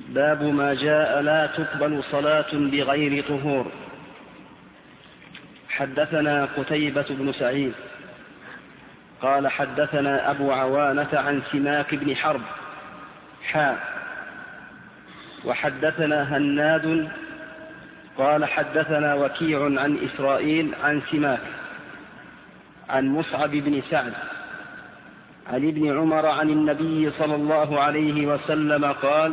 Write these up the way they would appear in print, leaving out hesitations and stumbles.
باب ما جاء لا تقبل صلاة بغير طهور. حدثنا قتيبة بن سعيد قال حدثنا أبو عوانة عن سماك بن حرب وحدثنا هناد قال حدثنا وكيع عن إسرائيل عن سماك عن مصعب بن سعد عن ابن عمر عن النبي صلى الله عليه وسلم قال: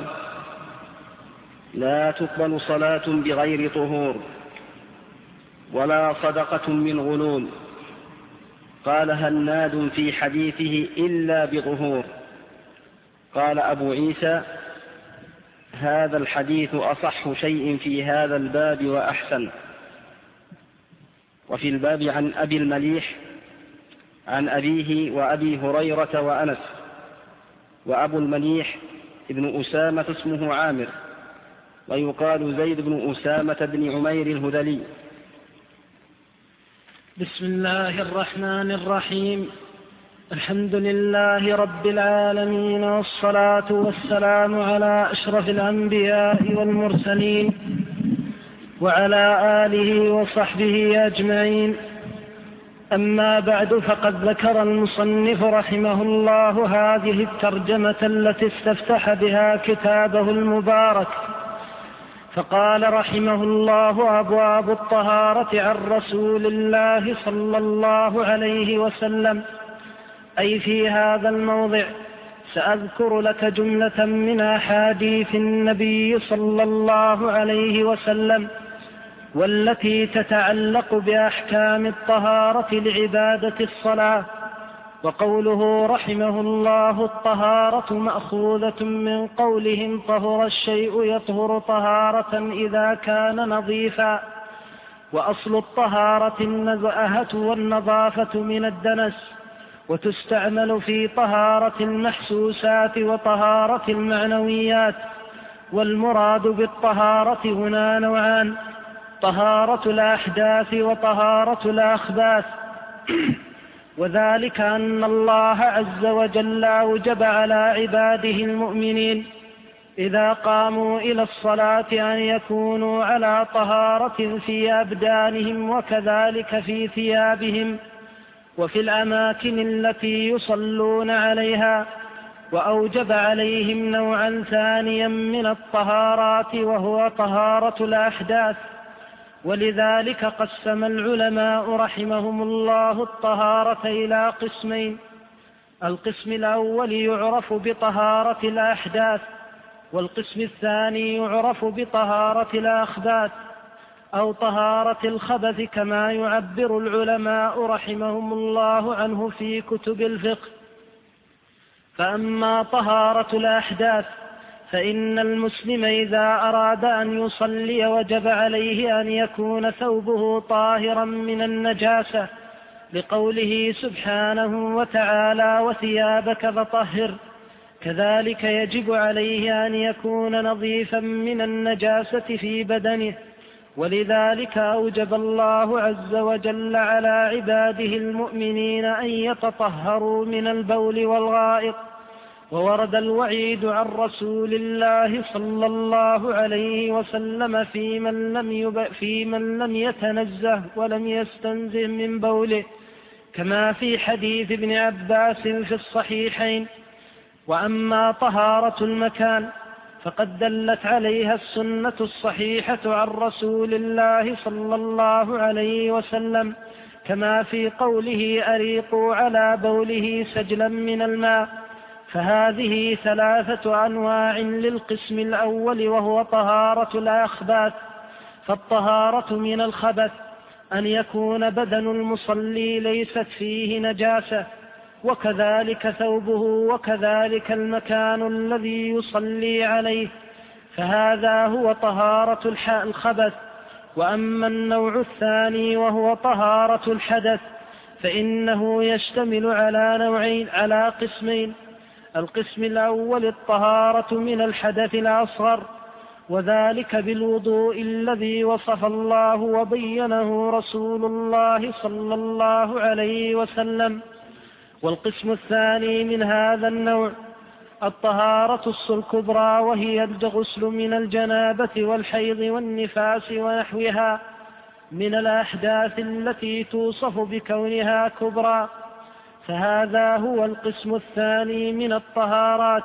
لا تقبل صلاة بغير طهور ولا صدقة من غلول. قال هناد في حديثه: إلا بطهور. قال أبو عيسى: هذا الحديث أصح شيء في هذا الباب وأحسن. وفي الباب عن أبي المليح عن أبيه وأبي هريرة وأنس. وأبو المليح ابن أسامة اسمه عامر، ويقال زيد بن أسامة بن عمير الهذلي. بسم الله الرحمن الرحيم. الحمد لله رب العالمين، والصلاة والسلام على أشرف الأنبياء والمرسلين وعلى آله وصحبه أجمعين. أما بعد، فقد ذكر المصنف رحمه الله هذه الترجمة التي استفتح بها كتابه المبارك، فقال رحمه الله: أبواب الطهارة عن رسول الله صلى الله عليه وسلم. أي في هذا الموضع سأذكر لك جملة من أحاديث النبي صلى الله عليه وسلم، والتي تتعلق بأحكام الطهارة لعبادة الصلاة. وقوله رحمه الله: الطهارة مأخوذة من قولهم طهر الشيء يطهر طهارة إذا كان نظيفا. وأصل الطهارة النزأهة والنظافة من الدنس، وتستعمل في طهارة المحسوسات وطهارة المعنويات. والمراد بالطهارة هنا نوعان: طهارة الأحداث وطهارة الأخباث. وذلك أن الله عز وجل أوجب على عباده المؤمنين إذا قاموا إلى الصلاة أن يكونوا على طهارة في أبدانهم، وكذلك في ثيابهم وفي الأماكن التي يصلون عليها. وأوجب عليهم نوعا ثانيا من الطهارات، وهو طهارة الأحداث. ولذلك قسم العلماء رحمهم الله الطهارة إلى قسمين: القسم الأول يعرف بطهارة الأحداث، والقسم الثاني يعرف بطهارة الأخباث أو طهارة الخبث، كما يعبر العلماء رحمهم الله عنه في كتب الفقه. فأما طهارة الأحداث فإن المسلم إذا أراد أن يصلي وجب عليه أن يكون ثوبه طاهرا من النجاسة، لقوله سبحانه وتعالى: وثيابك فطهر. كذلك يجب عليه أن يكون نظيفا من النجاسة في بدنه. ولذلك أوجب الله عز وجل على عباده المؤمنين أن يتطهروا من البول والغائط. وورد الوعيد عن رسول الله صلى الله عليه وسلم في من لم يتنزه ولم يستنزه من بوله، كما في حديث ابن عباس في الصحيحين. وأما طهارة المكان فقد دلت عليها السنة الصحيحة عن رسول الله صلى الله عليه وسلم، كما في قوله: أريقوا على بوله سجلا من الماء. فهذه 3 أنواع للقسم الأول، وهو طهارة الأخباث. فالطهارة من الخبث أن يكون بدن المصلي ليست فيه نجاسة، وكذلك ثوبه، وكذلك المكان الذي يصلي عليه، فهذا هو طهارة الخبث. وأما النوع الثاني وهو طهارة الحدث فإنه يشتمل على قسمين: القسم الأول الطهارة من الحدث الأصغر، وذلك بالوضوء الذي وصف الله وبينه رسول الله صلى الله عليه وسلم. والقسم الثاني من هذا النوع الطهارة الكبرى، وهي الغسل من الجنابة والحيض والنفاس ونحوها من الأحداث التي توصف بكونها كبرى، فهذا هو القسم الثاني من الطهارات.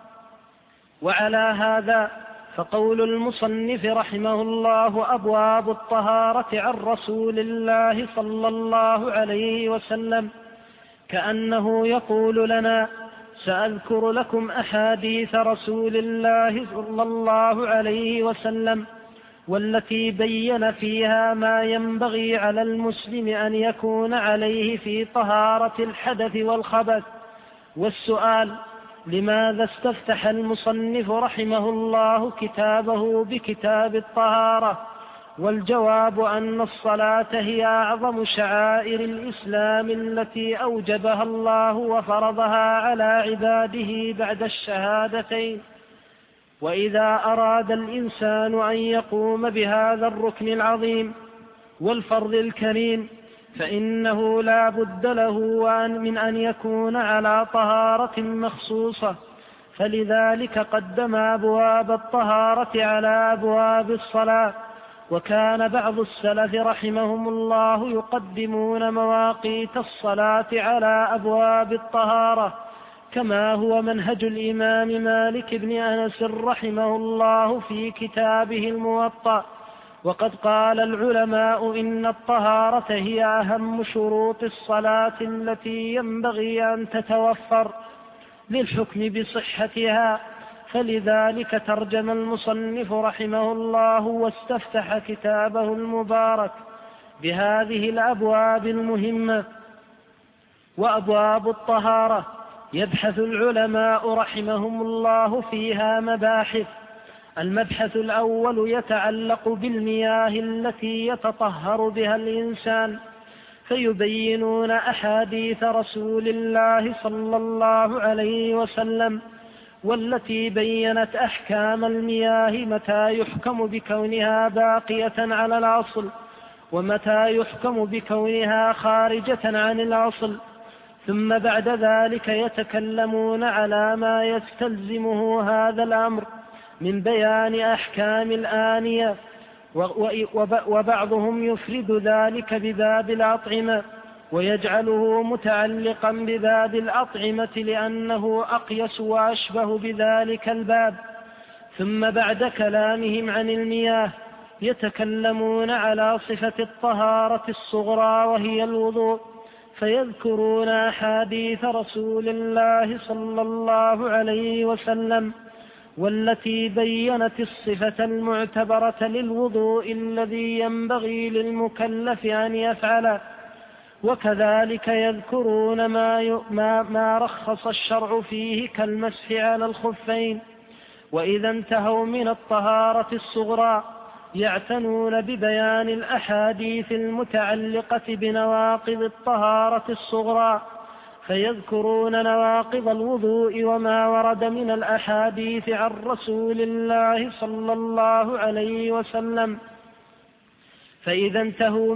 وعلى هذا فقول المصنف رحمه الله أبواب الطهارة عن رسول الله صلى الله عليه وسلم كأنه يقول لنا: سأذكر لكم أحاديث رسول الله صلى الله عليه وسلم والتي بين فيها ما ينبغي على المسلم أن يكون عليه في طهارة الحدث والخبث. والسؤال: لماذا استفتح المصنف رحمه الله كتابه بكتاب الطهارة؟ والجواب أن الصلاة هي أعظم شعائر الإسلام التي أوجبها الله وفرضها على عباده بعد الشهادتين، وإذا أراد الإنسان أن يقوم بهذا الركن العظيم والفرض الكريم فإنه لا بد له من أن يكون على طهارة مخصوصة، فلذلك قدم أبواب الطهارة على أبواب الصلاة. وكان بعض السلف رحمهم الله يقدمون مواقيت الصلاة على أبواب الطهارة، كما هو منهج الإمام مالك بن أنس رحمه الله في كتابه الموطأ. وقد قال العلماء إن الطهارة هي أهم شروط الصلاة التي ينبغي أن تتوفر للحكم بصحتها، فلذلك ترجم المصنف رحمه الله واستفتح كتابه المبارك بهذه الأبواب المهمة. وأبواب الطهارة يبحث العلماء رحمهم الله فيها مباحث. المبحث الأول يتعلق بالمياه التي يتطهر بها الإنسان، فيبينون أحاديث رسول الله صلى الله عليه وسلم والتي بينت أحكام المياه، متى يحكم بكونها باقية على الأصل ومتى يحكم بكونها خارجة عن الأصل. ثم بعد ذلك يتكلمون على ما يستلزمه هذا الأمر من بيان أحكام الآنية، وبعضهم يفرد ذلك بباب الأطعمة ويجعله متعلقا بباب الأطعمة لأنه أقيس وأشبه بذلك الباب. ثم بعد كلامهم عن المياه يتكلمون على صفة الطهارة الصغرى وهي الوضوء، فيذكرون أحاديث رسول الله صلى الله عليه وسلم والتي بينت الصفة المعتبرة للوضوء الذي ينبغي للمكلف أن يفعله. وكذلك يذكرون ما رخص الشرع فيه كالمسح على الخفين. وإذا انتهوا من الطهارة الصغرى يعتنون ببيان الأحاديث المتعلقة بنواقض الطهارة الصغرى، فيذكرون نواقض الوضوء وما ورد من الأحاديث عن رسول الله صلى الله عليه وسلم. فإذا انتهوا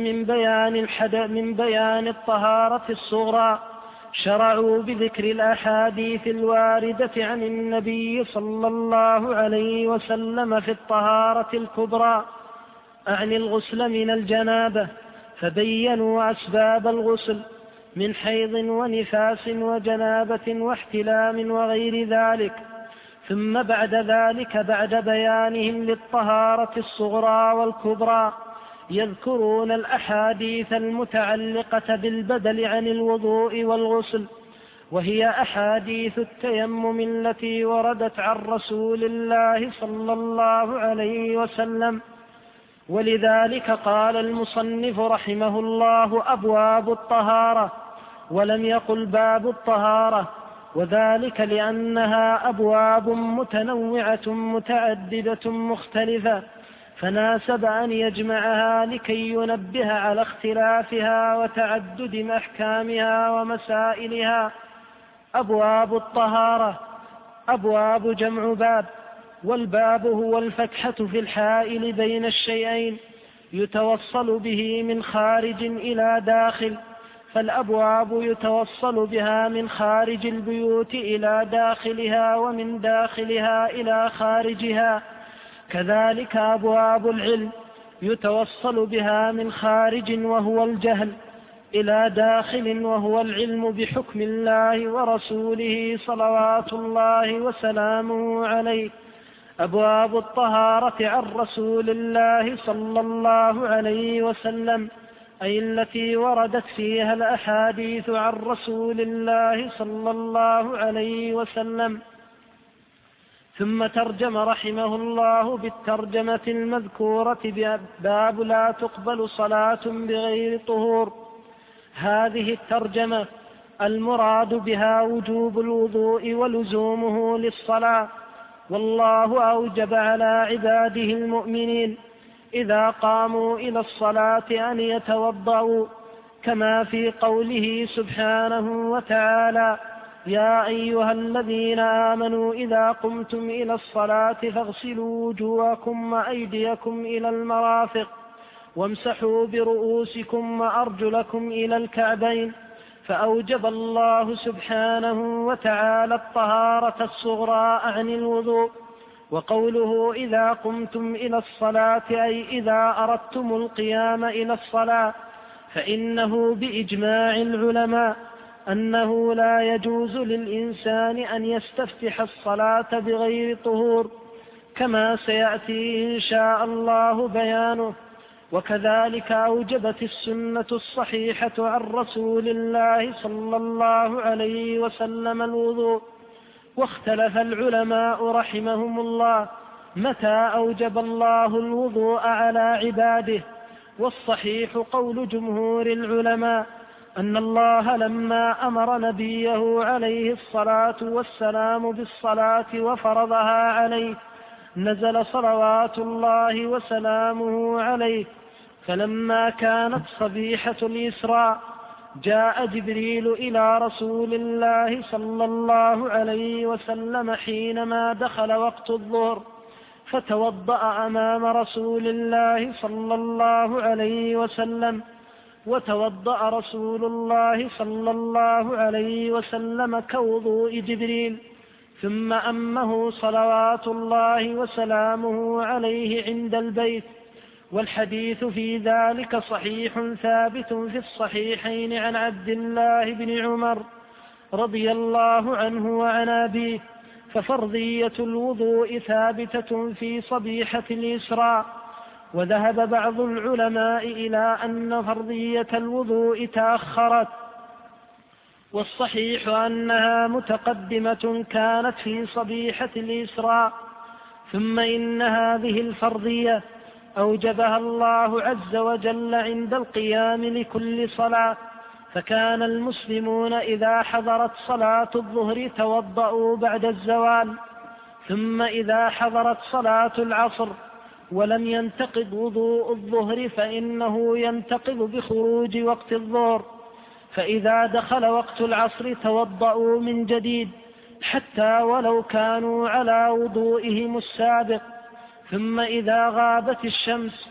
من بيان الطهارة الصغرى شرعوا بذكر الأحاديث الواردة عن النبي صلى الله عليه وسلم في الطهارة الكبرى، أعني الغسل من الجنابة، فبينوا أسباب الغسل من حيض ونفاس وجنابة واحتلام وغير ذلك. ثم بعد ذلك بعد بيانهم للطهارة الصغرى والكبرى يذكرون الأحاديث المتعلقة بالبدل عن الوضوء والغسل، وهي أحاديث التيمم التي وردت عن رسول الله صلى الله عليه وسلم. ولذلك قال المصنف رحمه الله أبواب الطهارة ولم يقل باب الطهارة، وذلك لأنها أبواب متنوعة متعددة مختلفة، فناسب أن يجمعها لكي ينبه على اختلافها وتعدد أحكامها ومسائلها. أبواب الطهارة: أبواب جمع باب، والباب هو الفتحة في الحائل بين الشيئين يتوصل به من خارج إلى داخل، فالأبواب يتوصل بها من خارج البيوت إلى داخلها ومن داخلها إلى خارجها. كذلك أبواب العلم يتوصل بها من خارج وهو الجهل إلى داخل وهو العلم بحكم الله ورسوله صلوات الله وسلامه عليه. أبواب الطهارة عن رسول الله صلى الله عليه وسلم، أي التي وردت فيها الأحاديث عن رسول الله صلى الله عليه وسلم. ثم ترجم رحمه الله بالترجمة المذكورة باب لا تقبل صلاة بغير طهور. هذه الترجمة المراد بها وجوب الوضوء ولزومه للصلاة، والله أوجب على عباده المؤمنين إذا قاموا إلى الصلاة أن يتوضأوا، كما في قوله سبحانه وتعالى: يا أيها الذين آمنوا إذا قمتم إلى الصلاة فاغسلوا وجوهكم وأيديكم إلى المرافق وامسحوا برؤوسكم وأرجلكم إلى الكعبين. فأوجب الله سبحانه وتعالى الطهارة الصغرى عن الوضوء. وقوله إذا قمتم إلى الصلاة أي إذا أردتم القيام إلى الصلاة، فإنه بإجماع العلماء أنه لا يجوز للإنسان أن يستفتح الصلاة بغير طهور، كما سيأتي إن شاء الله بيانه. وكذلك أوجبت السنة الصحيحة عن رسول الله صلى الله عليه وسلم الوضوء. واختلف العلماء رحمهم الله متى أوجب الله الوضوء على عباده، والصحيح قول جمهور العلماء أن الله لما أمر نبيه عليه الصلاة والسلام بالصلاة وفرضها عليه نزل صلوات الله وسلامه عليه. فلما كانت صبيحة الإسراء جاء جبريل إلى رسول الله صلى الله عليه وسلم حينما دخل وقت الظهر، فتوضأ أمام رسول الله صلى الله عليه وسلم، وتوضأ رسول الله صلى الله عليه وسلم كوضوء جبريل، ثم أمه صلوات الله وسلامه عليه عند البيت. والحديث في ذلك صحيح ثابت في الصحيحين عن عبد الله بن عمر رضي الله عنه وعن أبيه. ففرضية الوضوء ثابتة في صبيحة الإسراء. وذهب بعض العلماء إلى أن فرضية الوضوء تأخرت، والصحيح أنها متقدمة كانت في صبيحة الإسراء. ثم إن هذه الفرضية أوجبها الله عز وجل عند القيام لكل صلاة، فكان المسلمون إذا حضرت صلاة الظهر توضأوا بعد الزوال، ثم إذا حضرت صلاة العصر ولم ينتقض وضوء الظهر فإنه ينتقض بخروج وقت الظهر، فإذا دخل وقت العصر توضأوا من جديد حتى ولو كانوا على وضوئهم السابق. ثم إذا غابت الشمس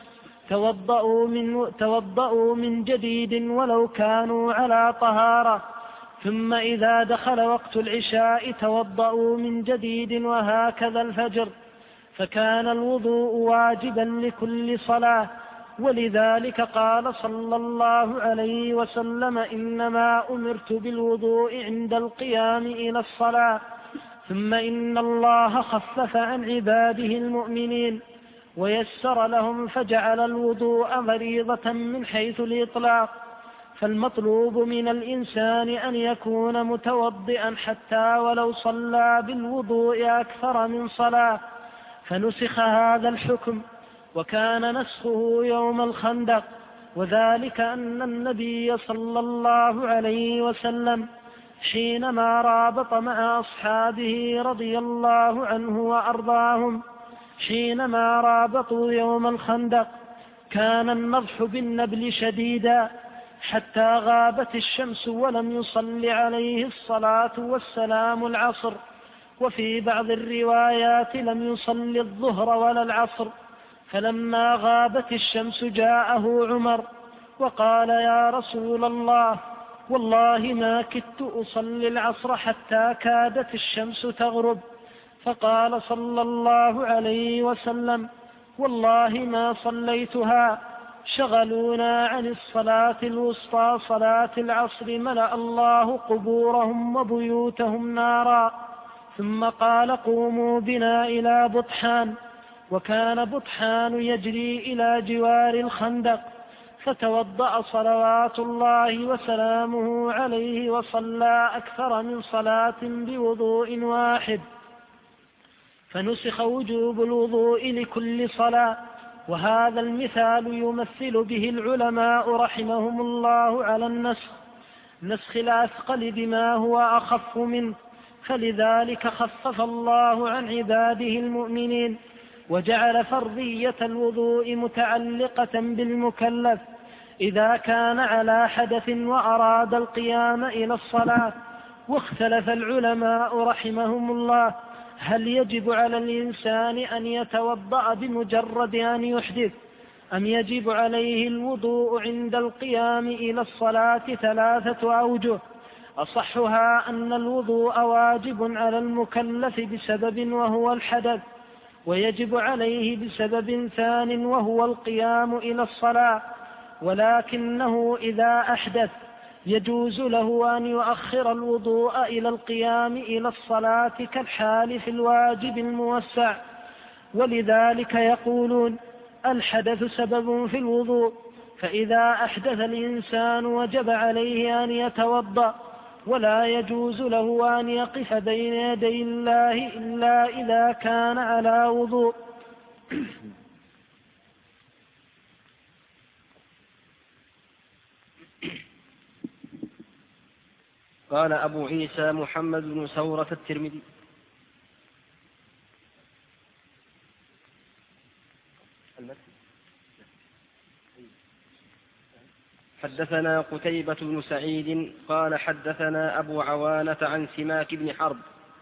توضأوا من جديد ولو كانوا على طهارة. ثم إذا دخل وقت العشاء توضأوا من جديد، وهكذا الفجر. فكان الوضوء واجبا لكل صلاة. ولذلك قال صلى الله عليه وسلم: إنما أمرت بالوضوء عند القيام إلى الصلاة. ثم إن الله خفف عن عباده المؤمنين ويسر لهم فجعل الوضوء فريضة من حيث الإطلاق. فالمطلوب من الإنسان أن يكون متوضئا حتى ولو صلى بالوضوء أكثر من صلاة. فنسخ هذا الحكم، وكان نسخه يوم الخندق، وذلك أن النبي صلى الله عليه وسلم حينما رابط مع أصحابه رضي الله عنه وأرضاهم حينما رابطوا يوم الخندق كان النضح بالنبل شديدا حتى غابت الشمس ولم يصل عليه الصلاة والسلام العصر، وفي بعض الروايات لم يصل الظهر ولا العصر. فلما غابت الشمس جاءه عمر وقال: يا رسول الله، والله ما كدت أصلي العصر حتى كادت الشمس تغرب. فقال صلى الله عليه وسلم: والله ما صليتها، شغلونا عن الصلاة الوسطى صلاة العصر، ملأ الله قبورهم وبيوتهم نارا. ثم قال: قوموا بنا إلى بطحان. وكان بطحان يجري إلى جوار الخندق، فتوضأ صلوات الله وسلامه عليه وصلى أكثر من صلاة بوضوء واحد، فنسخ وجوب الوضوء لكل صلاة. وهذا المثال يمثل به العلماء رحمهم الله على نسخ الأثقل بما هو أخف منه، فلذلك خفف الله عن عباده المؤمنين، وجعل فرضية الوضوء متعلقة بالمكلف إذا كان على حدث وأراد القيام إلى الصلاة. واختلف العلماء رحمهم الله: هل يجب على الإنسان أن يتوضأ بمجرد أن يحدث، أم يجب عليه الوضوء عند القيام إلى الصلاة؟ 3 أوجه. أصحها أن الوضوء واجب على المكلف بسبب وهو الحدث، ويجب عليه بسبب ثان وهو القيام إلى الصلاة، ولكنه إذا أحدث يجوز له أن يؤخر الوضوء إلى القيام إلى الصلاة كالحال في الواجب الموسع. ولذلك يقولون: الحدث سبب في الوضوء، فإذا أحدث الإنسان وجب عليه أن يتوضأ، ولا يجوز له أن يقف بين يدي الله إلا إذا كان على وضوء. قال أبو عيسى محمد بن سورة الترمذي: حدثنا قتيبة بن سعيد قال حدثنا أبو عوانة عن سماك بن حرب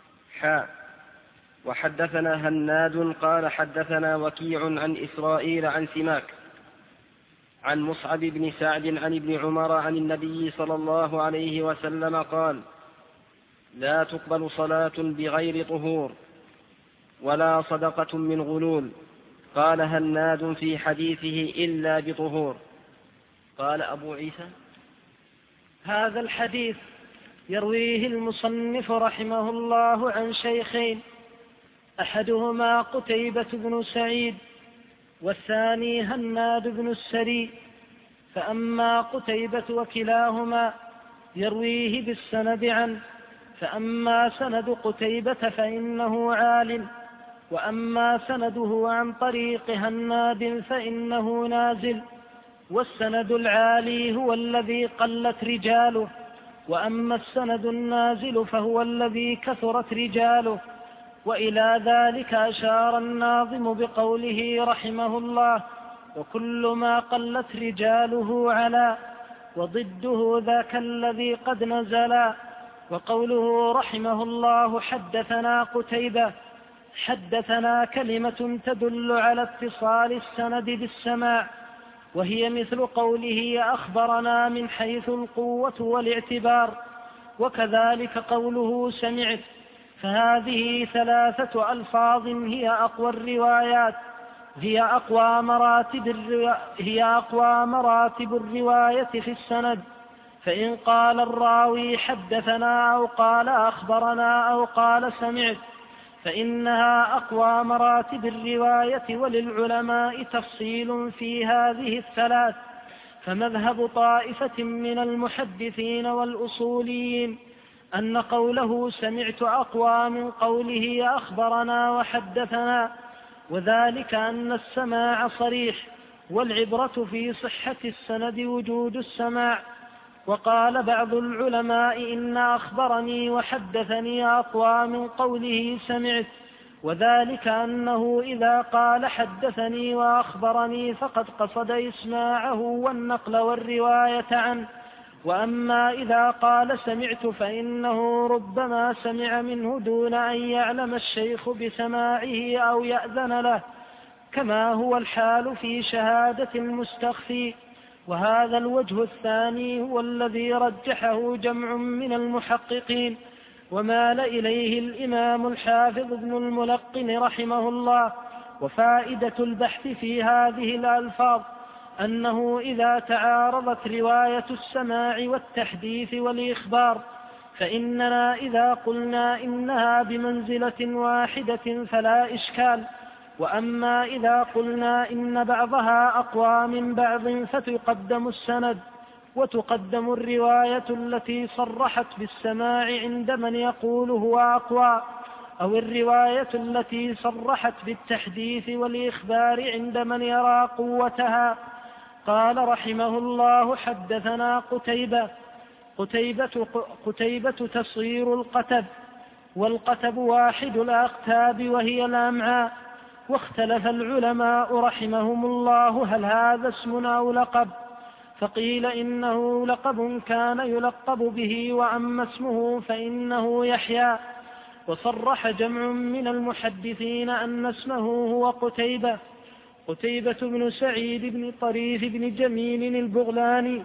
وحدثنا هناد قال حدثنا وكيع عن إسرائيل عن سماك عن مصعب بن سعد عن ابن عمر عن النبي صلى الله عليه وسلم قال: لا تقبل صلاة بغير طهور ولا صدقة من غلول. قال هناد في حديثه: إلا بطهور. قال أبو عيسى: هذا الحديث يرويه المصنف رحمه الله عن شيخين، أحدهما قتيبة بن سعيد، والثاني هناد بن السري. فأما قتيبة وكلاهما يرويه بالسند عنه، فأما سند قتيبة فإنه عال، وأما سنده عن طريق هناد فإنه نازل. والسند العالي هو الذي قلت رجاله، وأما السند النازل فهو الذي كثرت رجاله. وإلى ذلك أشار الناظم بقوله رحمه الله: وكل ما قلت رجاله علا، وضده ذاك الذي قد نزلا. وقوله رحمه الله: حدثنا قتيبة، حدثنا كلمة تدل على اتصال السند بالسماع، وهي مثل قوله أخبرنا من حيث القوة والاعتبار. وكذلك قوله سمعت، فهذه 3 ألفاظ هي أقوى الروايات، هي أقوى مراتب الرواية في السند. فإن قال الراوي حدثنا أو قال أخبرنا أو قال سمعت فإنها أقوى مراتب الرواية. وللعلماء تفصيل في هذه 3. فمذهب طائفة من المحدثين والأصوليين أن قوله سمعت أقوى من قوله أخبرنا وحدثنا، وذلك أن السماع صريح، والعبرة في صحة السند وجود السماع. وقال بعض العلماء إن أخبرني وحدثني أقوى من قوله سمعت، وذلك أنه إذا قال حدثني وأخبرني فقد قصد إسماعه والنقل والرواية عنه. وأما إذا قال سمعت فإنه ربما سمع منه دون أن يعلم الشيخ بسماعه أو يأذن له، كما هو الحال في شهادة المستخفي. وهذا الوجه الثاني هو الذي رجحه جمع من المحققين ومال إليه الإمام الحافظ ابن الملقن رحمه الله. وفائدة البحث في هذه الألفاظ أنه إذا تعارضت رواية السماع والتحديث والإخبار فإننا إذا قلنا إنها بمنزلة واحدة فلا إشكال، وأما إذا قلنا إن بعضها أقوى من بعض فتقدم السند وتقدم الرواية التي صرحت بالسماع عند من يقول هو أقوى، أو الرواية التي صرحت بالتحديث والإخبار عند من يرى قوتها. قال رحمه الله: حدثنا قتيبة تصير القتب، والقتب واحد الأقتاب وهي الأمعاء. واختلف العلماء رحمهم الله هل هذا اسم أو لقب، فقيل إنه لقب كان يلقب به، وأما اسمه فإنه يحيى. وصرح جمع من المحدثين أن اسمه هو قتيبة بن سعيد بن طريف بن جميل البغلاني،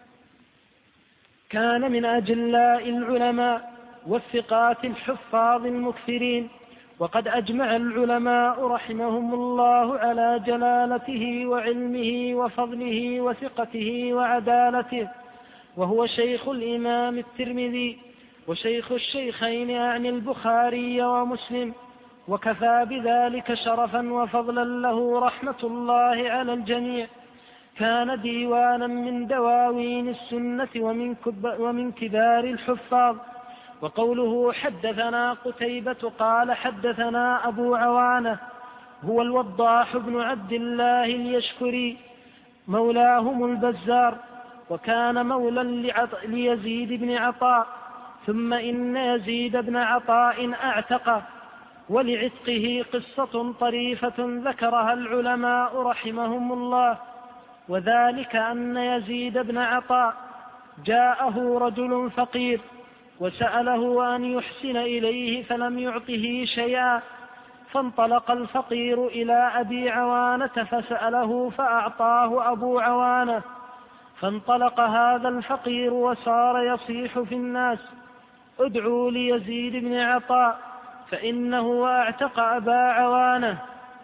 كان من أجلاء العلماء والثقات الحفاظ المكثرين. وقد أجمع العلماء رحمهم الله على جلالته وعلمه وفضله وثقته وعدالته، وهو شيخ الإمام الترمذي وشيخ الشيخين أعني البخاري ومسلم، وكفى بذلك شرفا وفضلا له رحمة الله على الجميع. كان ديوانا من دواوين السنة ومن كبار الحفاظ. وقوله حدثنا قتيبة قال حدثنا أبو عوانة هو الوضاح بن عبد الله اليشكري مولاهم البزار، وكان مولى ليزيد بن عطاء، ثم إن يزيد بن عطاء أعتق. ولعتقه قصة طريفة ذكرها العلماء رحمهم الله، وذلك أن يزيد بن عطاء جاءه رجل فقير وسأله أن يحسن إليه فلم يعطه شيئا، فانطلق الفقير إلى أبي عوانة فسأله فأعطاه أبو عوانة، فانطلق هذا الفقير وصار يصيح في الناس: ادعوا ليزيد بن عطاء فإنه أعتق أبا عوانة.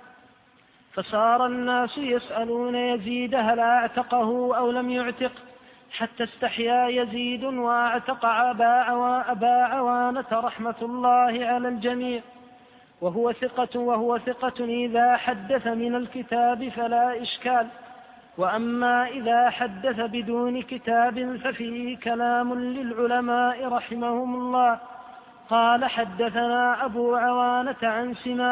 فصار الناس يسألون يزيد هل أعتقه أو لم يعتق، حتى استحيا يزيد وأعتق أبا عوانة رحمة الله على الجميع. وهو ثقة إذا حدث من الكتاب فلا إشكال، وأما إذا حدث بدون كتاب ففيه كلام للعلماء رحمهم الله. قال حدثنا أبو عوانة عن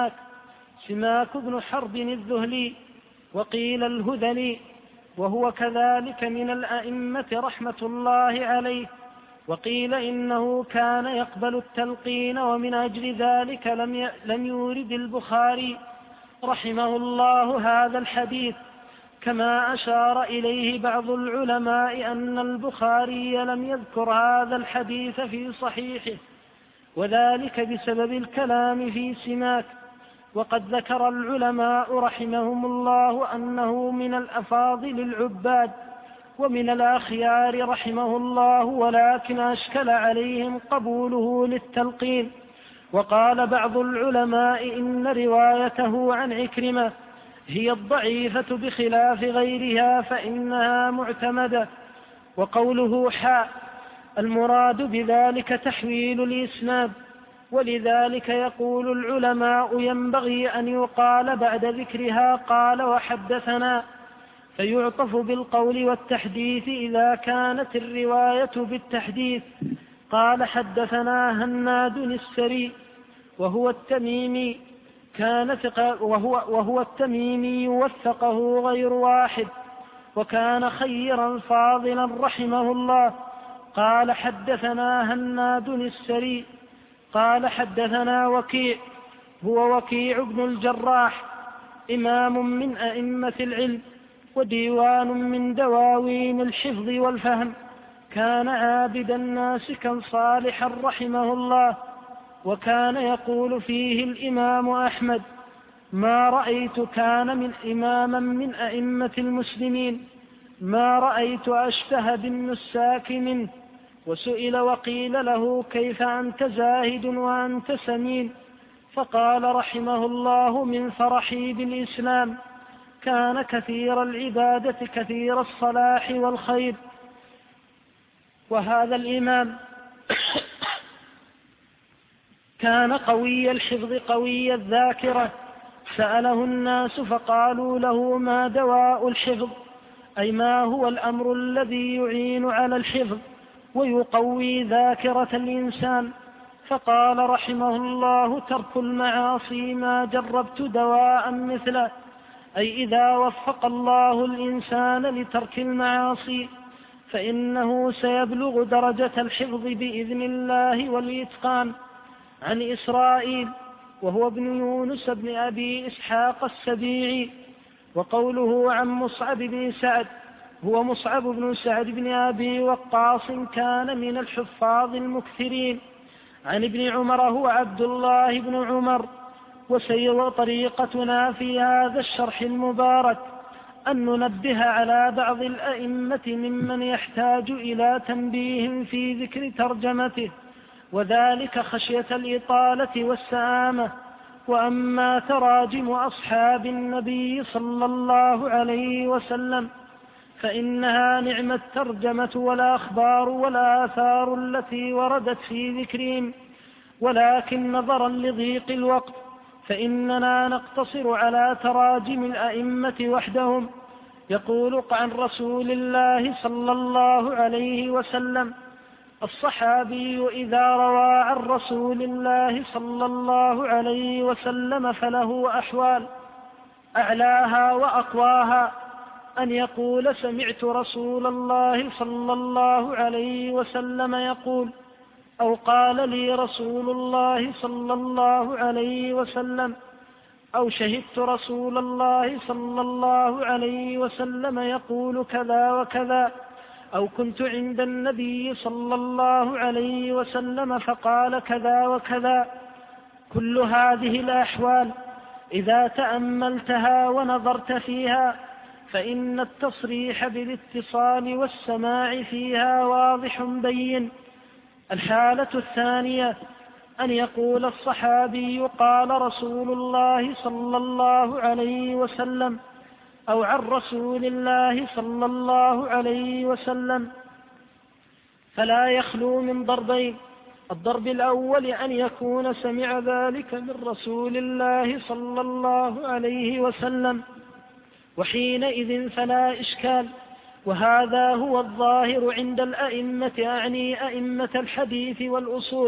سماك بن حرب الذهلي، وقيل الهذلي، وهو كذلك من الأئمة رحمة الله عليه. وقيل إنه كان يقبل التلقين، ومن أجل ذلك لم يورد البخاري رحمه الله هذا الحديث، كما أشار إليه بعض العلماء أن البخاري لم يذكر هذا الحديث في صحيحه، وذلك بسبب الكلام في سماك. وقد ذكر العلماء رحمهم الله أنه من الأفاضل العباد ومن الأخيار رحمه الله، ولكن أشكل عليهم قبوله للتلقين. وقال بعض العلماء إن روايته عن عكرمة هي الضعيفة بخلاف غيرها فإنها معتمدة. وقوله المراد بذلك تحويل الإسناد، ولذلك يقول العلماء ينبغي أن يقال بعد ذكرها قال وحدثنا، فيعطف بالقول والتحديث إذا كانت الرواية بالتحديث. قال حدثنا هناد السري وهو التميمي، وهو التميمي وثقه غير واحد، وكان خيرا فاضلا رحمه الله. قال حدثنا هناد السري قال حدثنا وكيع هو وكيع بن الجراح، إمام من أئمة العلم وديوان من دواوين الحفظ والفهم، كان عابدا ناسكا صالحا رحمه الله. وكان يقول فيه الإمام أحمد: ما رأيت كان من إماما من أئمة المسلمين ما رأيت أشبه بالنساك منه. وسئل وقيل له كيف أنت زاهد وأنت سمين؟ فقال رحمه الله من فرحي بالإسلام كان كثير العبادة كثير الصلاح والخير. وهذا الإمام كان قوي الحفظ قوي الذاكرة. سأله الناس فقالوا له ما دواء الحفظ، أي ما هو الأمر الذي يعين على الحفظ ويقوي ذاكرة الإنسان؟ فقال رحمه الله ترك المعاصي ما جربت دواء مثله، أي إذا وفق الله الإنسان لترك المعاصي فإنه سيبلغ درجة الحفظ بإذن الله والإتقان. عن إسرائيل وهو ابن يونس بن أبي إسحاق السبيعي. وقوله عن مصعب بن سعد هو مصعب بن سعد بن أبي وقاص كان من الحفاظ المكثرين. عن ابن عمر هو عبد الله بن عمر. وسير طريقتنا في هذا الشرح المبارك أن ننبه على بعض الأئمة ممن يحتاج إلى تنبيه في ذكر ترجمته، وذلك خشية الإطالة والسآمة. وأما تراجم أصحاب النبي صلى الله عليه وسلم فإنها نعم الترجمة والأخبار والآثار التي وردت في ذكرهم، ولكن نظرا لضيق الوقت فإننا نقتصر على تراجم الأئمة وحدهم. يقول عن رسول الله صلى الله عليه وسلم: الصحابي إذا روى عن رسول الله صلى الله عليه وسلم فله أحوال، أعلاها وأقواها أن يقول سمعت رسول الله صلى الله عليه وسلم يقول، أو قال لي رسول الله صلى الله عليه وسلم، أو شهدت رسول الله صلى الله عليه وسلم يقول كذا وكذا، أو كنت عند النبي صلى الله عليه وسلم فقال كذا وكذا. كل هذه الأحوال إذا تأملتها ونظرت فيها فإن التصريح بالاتصال والسماع فيها واضح بين. الحالة الثانية أن يقول الصحابي قال رسول الله صلى الله عليه وسلم، أو عن رسول الله صلى الله عليه وسلم، فلا يخلو من ضربين: الضرب الأول أن يكون سمع ذلك من رسول الله صلى الله عليه وسلم، وحينئذ فلا إشكال. وهذا هو الظاهر عند الأئمة، أعني أئمة الحديث والأصول،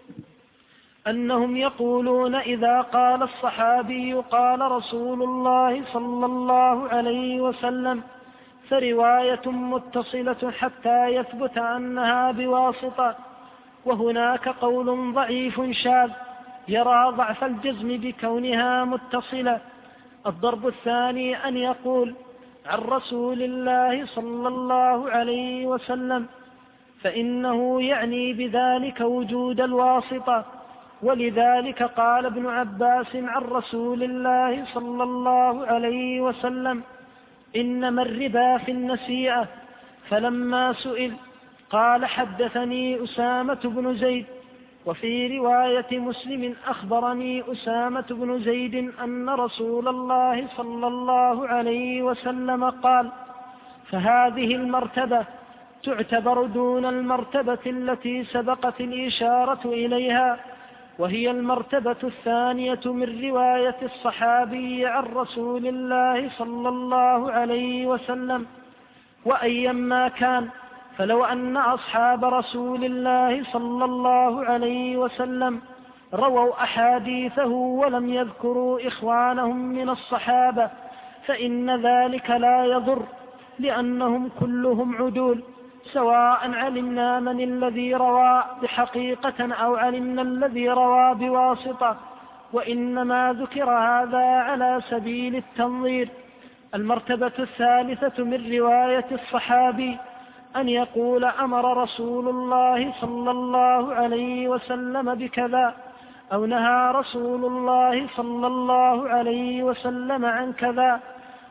أنهم يقولون إذا قال الصحابي قال رسول الله صلى الله عليه وسلم فرواية متصلة حتى يثبت أنها بواسطة. وهناك قول ضعيف شاذ يرى ضعف الجزم بكونها متصلة. الضرب الثاني أن يقول عن رسول الله صلى الله عليه وسلم، فإنه يعني بذلك وجود الواسطة. ولذلك قال ابن عباس عن رسول الله صلى الله عليه وسلم: إنما الربا في النسيئة. فلما سئل قال: حدثني أسامة بن زيد. وفي رواية مسلم: أخبرني أسامة بن زيد أن رسول الله صلى الله عليه وسلم قال. فهذه المرتبة تعتبر دون المرتبة التي سبقت الإشارة إليها، وهي المرتبة الثانية من رواية الصحابي عن رسول الله صلى الله عليه وسلم. وأيما كان، فلو أن أصحاب رسول الله صلى الله عليه وسلم رووا أحاديثه ولم يذكروا إخوانهم من الصحابة فإن ذلك لا يضر، لأنهم كلهم عدول، سواء علمنا من الذي روى بحقيقة أو علمنا الذي روى بواسطة، وإنما ذكر هذا على سبيل التنظير. المرتبة الثالثة من رواية الصحابي أن يقول: أمر رسول الله صلى الله عليه وسلم بكذا، أو نهى رسول الله صلى الله عليه وسلم عن كذا،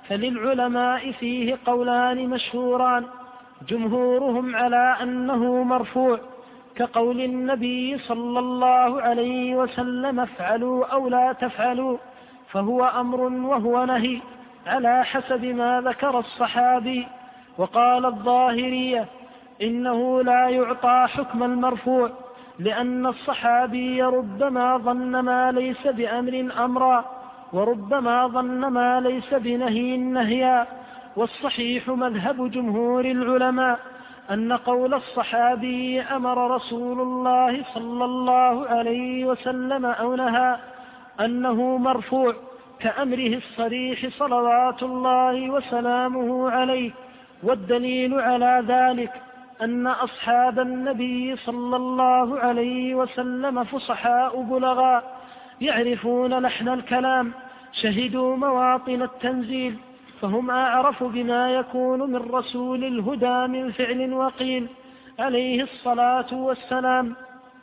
فللعلماء فيه قولان مشهوران، جمهورهم على أنه مرفوع، كقول النبي صلى الله عليه وسلم افعلوا أو لا تفعلوا، فهو أمر وهو نهي على حسب ما ذكر الصحابي. وقال الظاهرية إنه لا يعطى حكم المرفوع، لأن الصحابي ربما ظن ما ليس بأمر أمرا، وربما ظن ما ليس بنهي نهيا. والصحيح مذهب جمهور العلماء أن قول الصحابي أمر رسول الله صلى الله عليه وسلم أو نهى أنه مرفوع، كأمره الصريح صلوات الله وسلامه عليه. والدليل على ذلك أن أصحاب النبي صلى الله عليه وسلم فصحاء بلغاء، يعرفون لحن الكلام، شهدوا مواطن التنزيل، فهم أعرف بما يكون من رسول الهدى من فعل وقيل عليه الصلاة والسلام.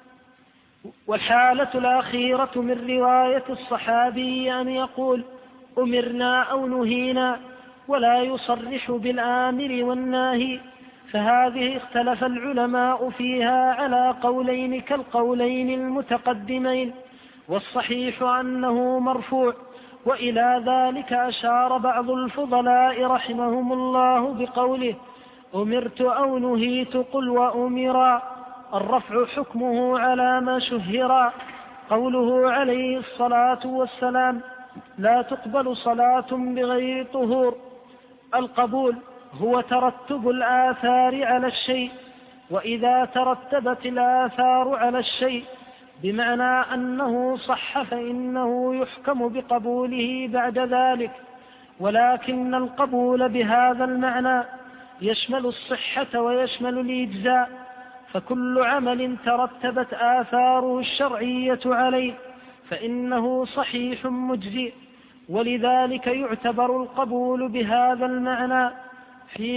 والحالة الأخيرة من رواية الصحابي أن يقول أمرنا أو نهينا، ولا يصرح بالآمر والناهي، فهذه اختلف العلماء فيها على قولين كالقولين المتقدمين، والصحيح أنه مرفوع. وإلى ذلك أشار بعض الفضلاء رحمهم الله بقوله أمرت أو نهيت قل وأمرا، الرفع حكمه على ما شهرا. قوله عليه الصلاة والسلام لا تقبل صلاة بغير طهور، القبول هو ترتب الآثار على الشيء، وإذا ترتبت الآثار على الشيء بمعنى أنه صح فإنه يحكم بقبوله بعد ذلك. ولكن القبول بهذا المعنى يشمل الصحة ويشمل الإجزاء، فكل عمل ترتبت آثاره الشرعية عليه فإنه صحيح مجزئ، ولذلك يعتبر القبول بهذا المعنى في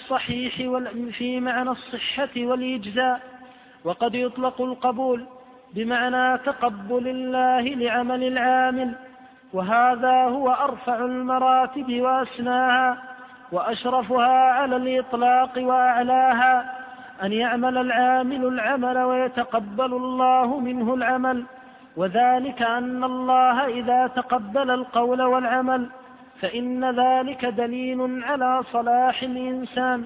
معنى الصحة والإجزاء. وقد يطلق القبول بمعنى تقبل الله لعمل العامل، وهذا هو أرفع المراتب وأسناها وأشرفها على الإطلاق وأعلاها، أن يعمل العامل العمل ويتقبل الله منه العمل. وذلك أن الله إذا تقبل القول والعمل فإن ذلك دليل على صلاح الإنسان،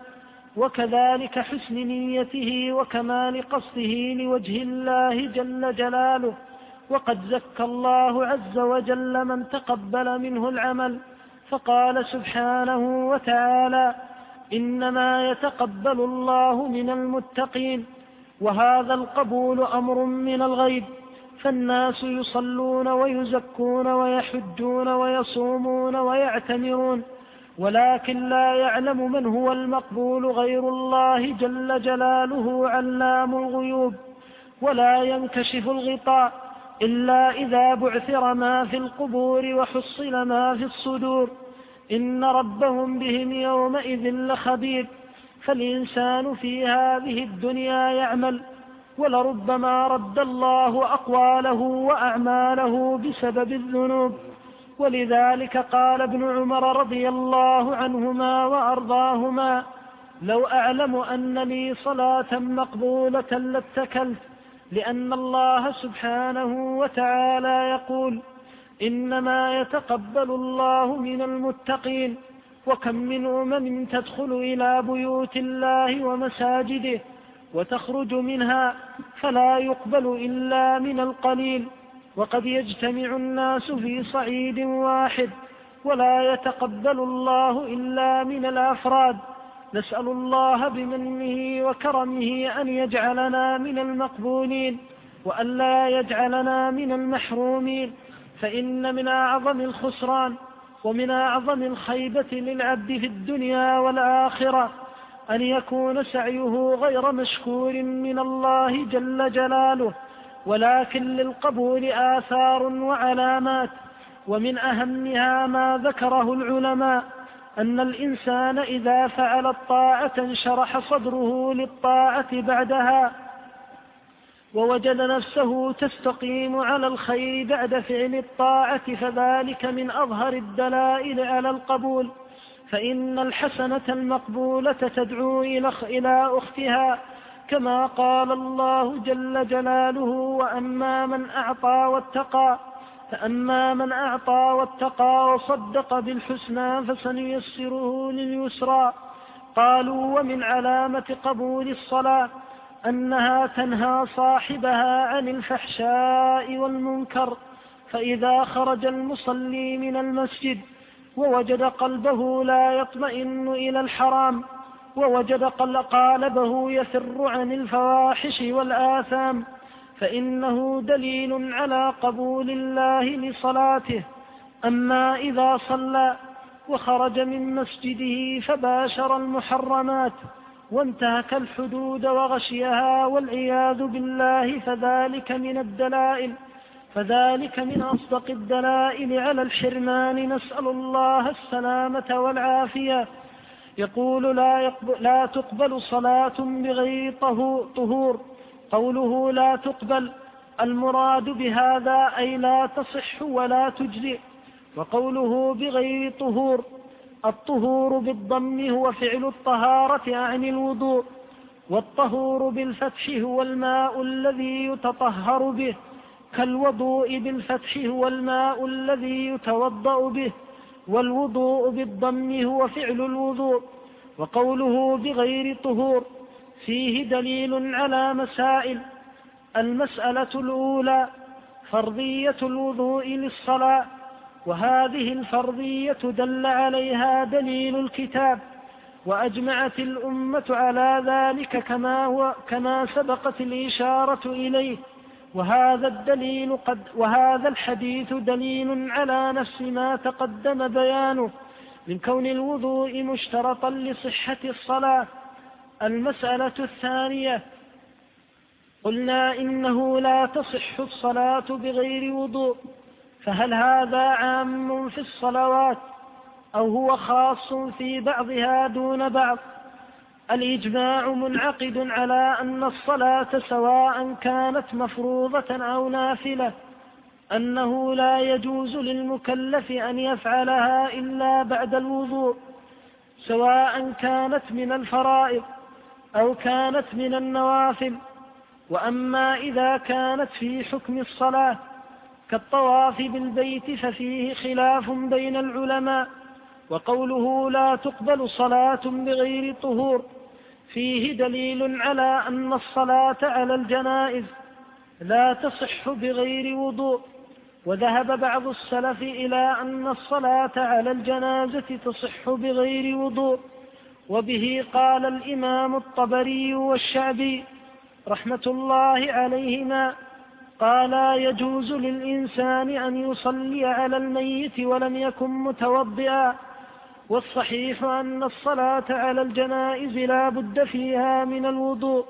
وكذلك حسن نيته وكمال قصده لوجه الله جل جلاله. وقد زكى الله عز وجل من تقبل منه العمل، فقال سبحانه وتعالى إنما يتقبل الله من المتقين. وهذا القبول أمر من الغيب، فالناس يصلون ويزكون ويحجون ويصومون ويعتمرون، ولكن لا يعلم من هو المقبول غير الله جل جلاله علام الغيوب. ولا ينكشف الغطاء إلا إذا بعثر ما في القبور وحصل ما في الصدور، إن ربهم بهم يومئذ لخبير. فالإنسان في هذه الدنيا يعمل، ولربما رد الله أقواله وأعماله بسبب الذنوب. ولذلك قال ابن عمر رضي الله عنهما وأرضاهما لو أعلم أن لي صلاة مقبولة لاتكلت، لأن الله سبحانه وتعالى يقول إنما يتقبل الله من المتقين. وكم من أمم تدخل إلى بيوت الله ومساجده وتخرج منها فلا يقبل إلا من القليل، وقد يجتمع الناس في صعيد واحد ولا يتقبل الله إلا من الأفراد. نسأل الله بمنه وكرمه أن يجعلنا من المقبولين وأن لا يجعلنا من المحرومين، فإن من أعظم الخسران ومن أعظم الخيبة للعبد في الدنيا والآخرة أن يكون سعيه غير مشكور من الله جل جلاله، ولكن للقبول آثار وعلامات. ومن أهمها ما ذكره العلماء أن الإنسان إذا فعل الطاعة انشرح صدره للطاعة بعدها، ووجد نفسه تستقيم على الخير بعد فعل الطاعة، فذلك من أظهر الدلائل على القبول. فإن الحسنة المقبولة تدعو إلى أختها، كما قال الله جل جلاله: وأما من أعطى واتقى فأما من أعطى واتقى وصدق بالحسنى فسنيسره لليسرى. قالوا: ومن علامة قبول الصلاة أنها تنهى صاحبها عن الفحشاء والمنكر، فإذا خرج المصلي من المسجد ووجد قلبه لا يطمئن إلى الحرام، ووجد قالبه يفر عن الفواحش والآثام، فإنه دليل على قبول الله لصلاته. أما إذا صلى وخرج من مسجده فباشر المحرمات وانتهك الحدود وغشيها والعياذ بالله، فذلك من أصدق الدلائل على الحرمان، نسأل الله السلامة والعافية. يقول: لا تقبل صلاة بغير طهور. قوله لا تقبل المراد بهذا أي لا تصح ولا تجزئ. وقوله بغير طهور، الطهور بالضم هو فعل الطهارة عن الوضوء، والطهور بالفتح هو الماء الذي يتطهر به، كالوضوء بالفتح هو الماء الذي يتوضأ به، والوضوء بالضم هو فعل الوضوء. وقوله بغير طهور فيه دليل على مسائل. المسألة الأولى فرضية الوضوء للصلاة، وهذه الفرضية دل عليها دليل الكتاب، وأجمعت الأمة على ذلك كما سبقت الإشارة إليه. وهذا الحديث دليل على نفس ما تقدم بيانه من كون الوضوء مشترطا لصحة الصلاة. المسألة الثانية: قلنا إنه لا تصح الصلاة بغير وضوء، فهل هذا عام في الصلوات أو هو خاص في بعضها دون بعض؟ الإجماع منعقد على أن الصلاة سواء كانت مفروضة أو نافلة أنه لا يجوز للمكلف أن يفعلها إلا بعد الوضوء، سواء كانت من الفرائض أو كانت من النوافل. وأما إذا كانت في حكم الصلاة كالطواف بالبيت ففيه خلاف بين العلماء. وقوله لا تقبل صلاة بغير طهور فيه دليل على أن الصلاة على الجنائز لا تصح بغير وضوء، وذهب بعض السلف إلى أن الصلاة على الجنازة تصح بغير وضوء، وبه قال الإمام الطبري والشعبي رحمة الله عليهما: قال يجوز للإنسان أن يصلي على الميت ولم يكن متوضئا. والصحيح أن الصلاة على الجنائز لا بد فيها من الوضوء،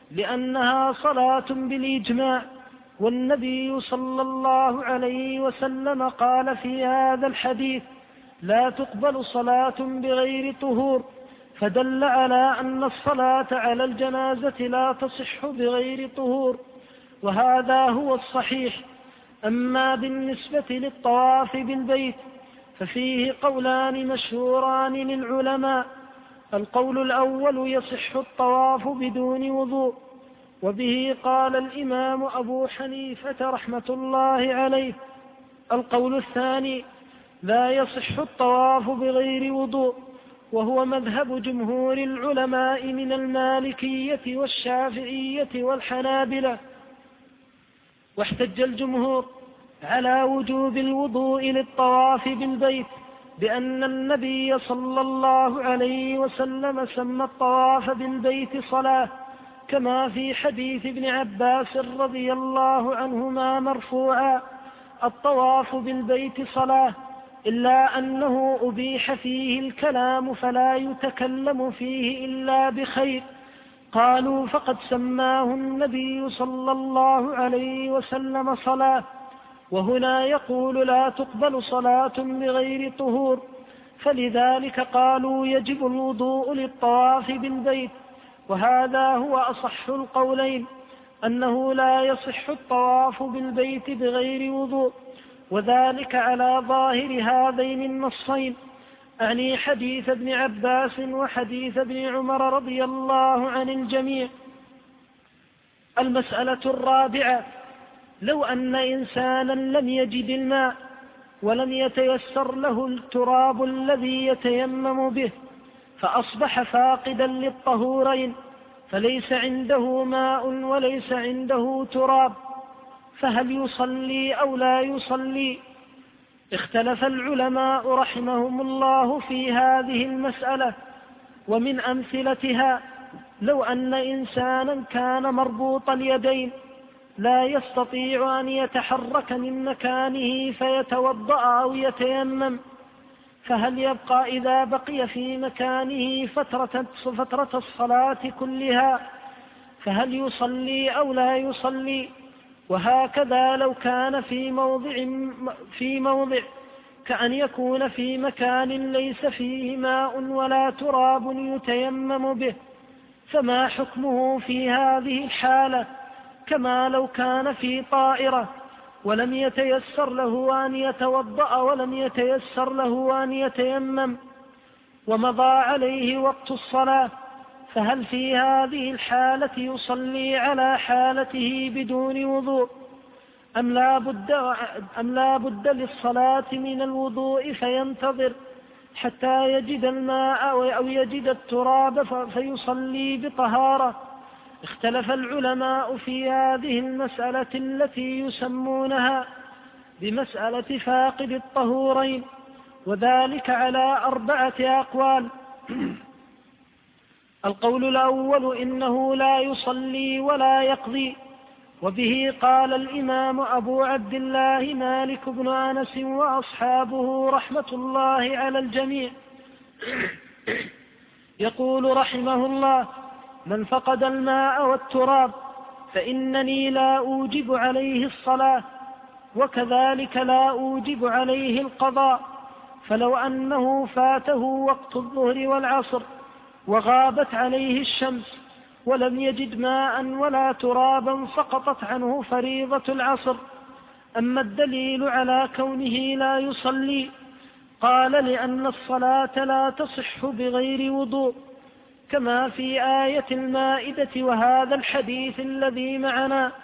لأنها صلاة بالإجماع، والنبي صلى الله عليه وسلم قال في هذا الحديث: لا تقبل صلاة بغير طهور، فدل على أن الصلاة على الجنازة لا تصح بغير طهور، وهذا هو الصحيح. أما بالنسبة للطواف بالبيت ففيه قولان مشهوران للعلماء: القول الأول يصح الطواف بدون وضوء، وبه قال الإمام أبو حنيفة رحمة الله عليه. القول الثاني لا يصح الطواف بغير وضوء، وهو مذهب جمهور العلماء من المالكية والشافعية والحنابلة. واحتج الجمهور على وجوب الوضوء للطواف بالبيت بأن النبي صلى الله عليه وسلم سمى الطواف بالبيت صلاة، كما في حديث ابن عباس رضي الله عنهما مرفوعا: الطواف بالبيت صلاة، إلا أنه أبيح فيه الكلام فلا يتكلم فيه إلا بخير. قالوا: فقد سماه النبي صلى الله عليه وسلم صلاة. وهنا يقول لا تقبل صلاة بغير طهور، فلذلك قالوا يجب الوضوء للطواف بالبيت. وهذا هو أصح القولين، أنه لا يصح الطواف بالبيت بغير وضوء، وذلك على ظاهر هذين النصين: أعني حديث ابن عباس وحديث ابن عمر رضي الله عن الجميع. المسألة الرابعة: لو أن إنسانا لم يجد الماء ولم يتيسر له التراب الذي يتيمم به، فأصبح فاقدا للطهورين، فليس عنده ماء وليس عنده تراب، فهل يصلي أو لا يصلي؟ اختلف العلماء رحمهم الله في هذه المسألة. ومن أمثلتها: لو أن إنسانا كان مربوط اليدين لا يستطيع أن يتحرك من مكانه فيتوضأ أو يتيمم، فهل يبقى إذا بقي في مكانه فترة الصلاة كلها؟ فهل يصلي أو لا يصلي؟ وهكذا لو كان في موضع كأن يكون في مكان ليس فيه ماء ولا تراب يتيمم به، فما حكمه في هذه الحالة؟ كما لو كان في طائرة ولم يتيسر له أن يتوضأ ولم يتيسر له أن يتيمم ومضى عليه وقت الصلاة، فهل في هذه الحالة يصلي على حالته بدون وضوء أم لا بد للصلاة من الوضوء فينتظر حتى يجد الماء أو يجد التراب فيصلي بطهارة؟ اختلف العلماء في هذه المسألة التي يسمونها بمسألة فاقد الطهورين، وذلك على 4 أقوال. القول الأول: إنه لا يصلي ولا يقضي، وبه قال الإمام أبو عبد الله مالك بن أنس وأصحابه رحمة الله على الجميع. يقول رحمه الله: من فقد الماء والتراب فإنني لا أوجب عليه الصلاة، وكذلك لا أوجب عليه القضاء. فلو أنه فاته وقت الظهر والعصر وغابت عليه الشمس ولم يجد ماء ولا ترابا سقطت عنه فريضة العصر. أما الدليل على كونه لا يصلي، قال: لأن الصلاة لا تصح بغير وضوء، كما في آية المائدة وهذا الحديث الذي معنا.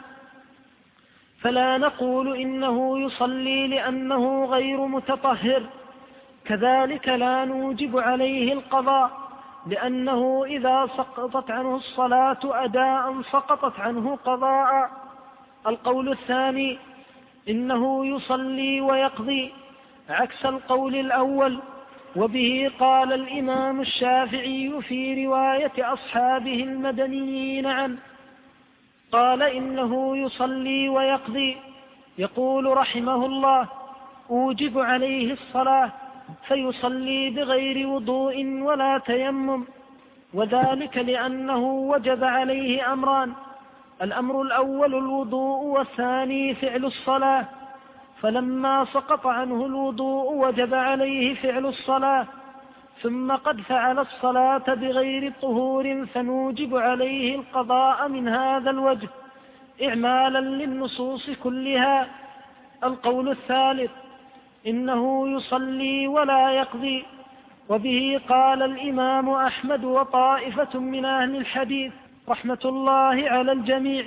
فلا نقول إنه يصلي لأنه غير متطهر، كذلك لا نوجب عليه القضاء، لأنه إذا سقطت عنه الصلاة أداء سقطت عنه قضاء. القول الثاني: إنه يصلي ويقضي، عكس القول الأول، وبه قال الإمام الشافعي في رواية أصحابه المدنيين عنه، قال: إنه يصلي ويقضي. يقول رحمه الله: أوجب عليه الصلاة فيصلي بغير وضوء ولا تيمم، وذلك لأنه وجب عليه أمران: الأمر الأول الوضوء، والثاني فعل الصلاة، فلما سقط عنه الوضوء وجب عليه فعل الصلاة، ثم قد فعل الصلاة بغير طهور فنوجب عليه القضاء من هذا الوجه إعمالا للنصوص كلها. القول الثالث: إنه يصلي ولا يقضي، وبه قال الإمام أحمد وطائفة من أهل الحديث رحمة الله على الجميع،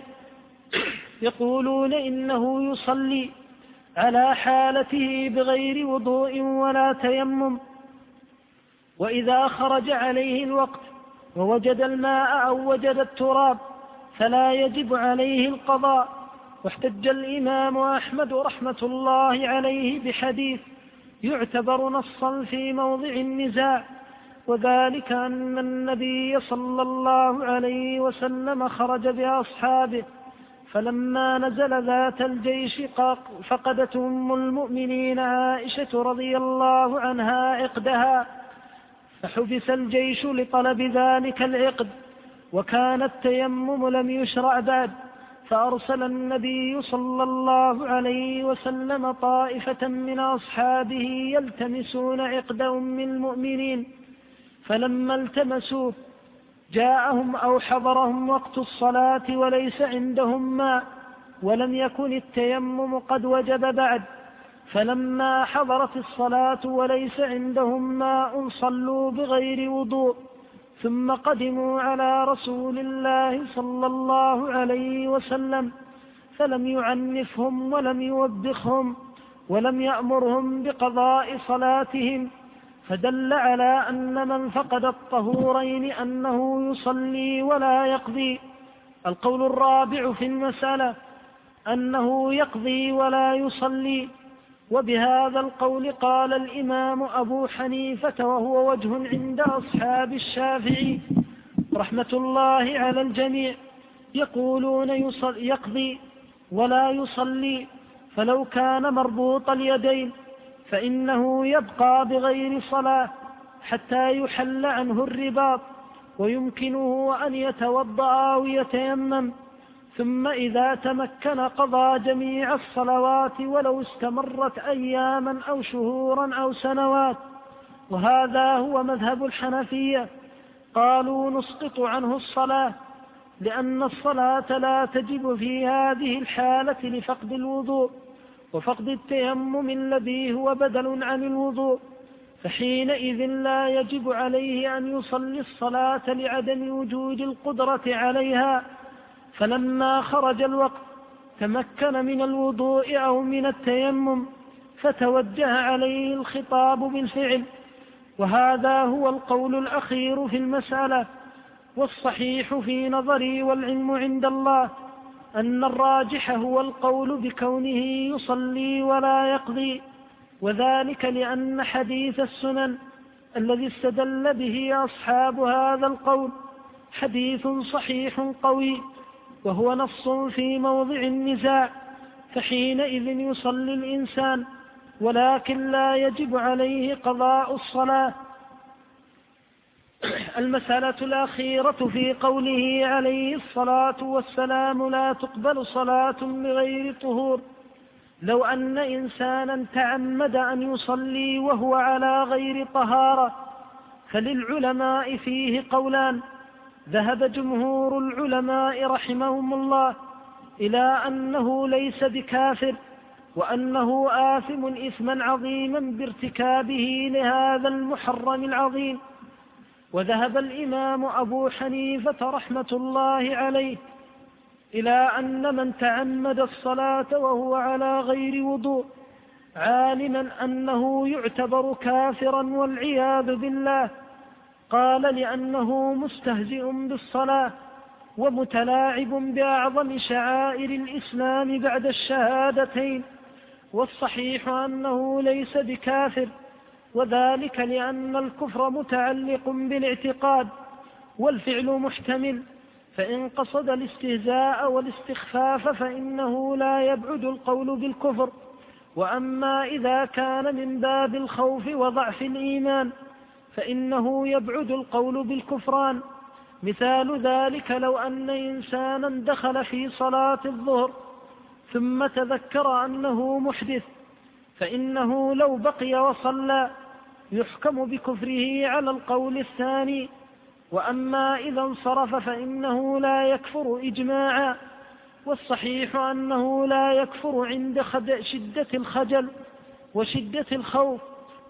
يقولون إنه يصلي على حالته بغير وضوء ولا تيمم، وإذا خرج عليه الوقت ووجد الماء أو وجد التراب فلا يجب عليه القضاء. واحتج الإمام أحمد رحمة الله عليه بحديث يعتبر نصا في موضع النزاع، وذلك أن النبي صلى الله عليه وسلم خرج بأصحابه، فلما نزل ذات الجيش فقدت أم المؤمنين عائشة رضي الله عنها عقدها، فحبس الجيش لطلب ذلك العقد، وكان التيمم لم يشرع بعد، فأرسل النبي صلى الله عليه وسلم طائفة من أصحابه يلتمسون عقد أم المؤمنين، فلما التمسوه جاءهم أو حضرهم وقت الصلاة وليس عندهم ماء ولم يكن التيمم قد وجب بعد، فلما حضرت الصلاة وليس عندهم ماء صلوا بغير وضوء، ثم قدموا على رسول الله صلى الله عليه وسلم فلم يعنفهم ولم يوبخهم ولم يأمرهم بقضاء صلاتهم، فدل على أن من فقد الطهورين أنه يصلي ولا يقضي. القول الرابع في المسألة أنه يقضي ولا يصلي، وبهذا القول قال الإمام أبو حنيفة وهو وجه عند أصحاب الشافعي رحمة الله على الجميع، يقولون يقضي ولا يصلي، فلو كان مربوط اليدين فإنه يبقى بغير صلاة حتى يحل عنه الرباط ويمكنه أن يتوضأ ويتيمم، ثم إذا تمكن قضى جميع الصلوات ولو استمرت أياما أو شهورا أو سنوات. وهذا هو مذهب الحنفية، قالوا نسقط عنه الصلاة لأن الصلاة لا تجب في هذه الحالة لفقد الوضوء وفقد التيمم الذي هو بدل عن الوضوء، فحينئذ لا يجب عليه أن يصلي الصلاة لعدم وجود القدرة عليها. فلما خرج الوقت تمكن من الوضوء أو من التيمم فتوجه عليه الخطاب بالفعل، وهذا هو القول الأخير في المسألة. والصحيح في نظري والعلم عند الله أن الراجح هو القول بكونه يصلي ولا يقضي، وذلك لأن حديث السنن الذي استدل به أصحاب هذا القول حديث صحيح قوي، وهو نص في موضع النزاع، فحينئذ يصلي الإنسان ولكن لا يجب عليه قضاء الصلاة. المسألة الأخيرة في قوله عليه الصلاة والسلام لا تقبل صلاة بغير طهور، لو أن إنسانا تعمد أن يصلي وهو على غير طهارة فللعلماء فيه قولان. ذهب جمهور العلماء رحمهم الله إلى أنه ليس بكافر وأنه آثم إثما عظيما بارتكابه لهذا المحرم العظيم. وذهب الإمام أبو حنيفة رحمة الله عليه إلى أن من تعمد الصلاة وهو على غير وضوء عالما أنه يعتبر كافرا والعياذ بالله، قال لأنه مستهزئ بالصلاة ومتلاعب بأعظم شعائر الإسلام بعد الشهادتين. والصحيح أنه ليس بكافر، وذلك لأن الكفر متعلق بالاعتقاد والفعل محتمل، فإن قصد الاستهزاء والاستخفاف فإنه لا يبعد القول بالكفر. وأما إذا كان من باب الخوف وضعف الإيمان فإنه يبعد القول بالكفران. مثال ذلك لو أن إنسانا دخل في صلاة الظهر ثم تذكر أنه محدث، فإنه لو بقي وصلى يحكم بكفره على القول الثاني. وأما إذا انصرف فإنه لا يكفر إجماعا، والصحيح أنه لا يكفر عند شدة الخجل وشدة الخوف،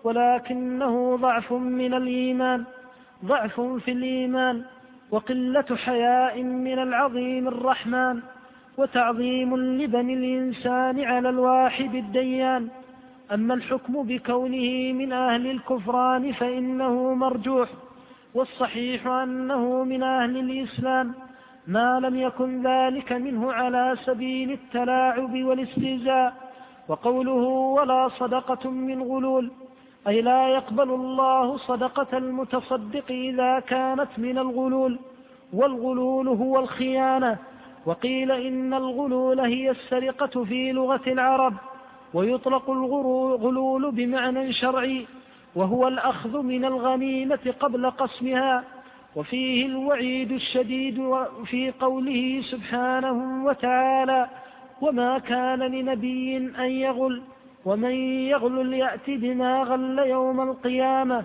ولكنه ضعف من الإيمان، ضعف في الإيمان وقلة حياء من العظيم الرحمن وتعظيم لبني الإنسان على الواحد الديان. أما الحكم بكونه من أهل الكفران فإنه مرجوح، والصحيح أنه من أهل الإسلام ما لم يكن ذلك منه على سبيل التلاعب والاستهزاء. وقوله ولا صدقة من غلول أي لا يقبل الله صدقة المتصدق إذا كانت من الغلول، والغلول هو الخيانة. وقيل إن الغلول هي السرقة في لغة العرب، ويطلق الغلول بمعنى شرعي وهو الأخذ من الغنيمة قبل قسمها. وفيه الوعيد الشديد في قوله سبحانه وتعالى وما كان لنبي أن يغل ومن يغل يأت بما غل يوم القيامة،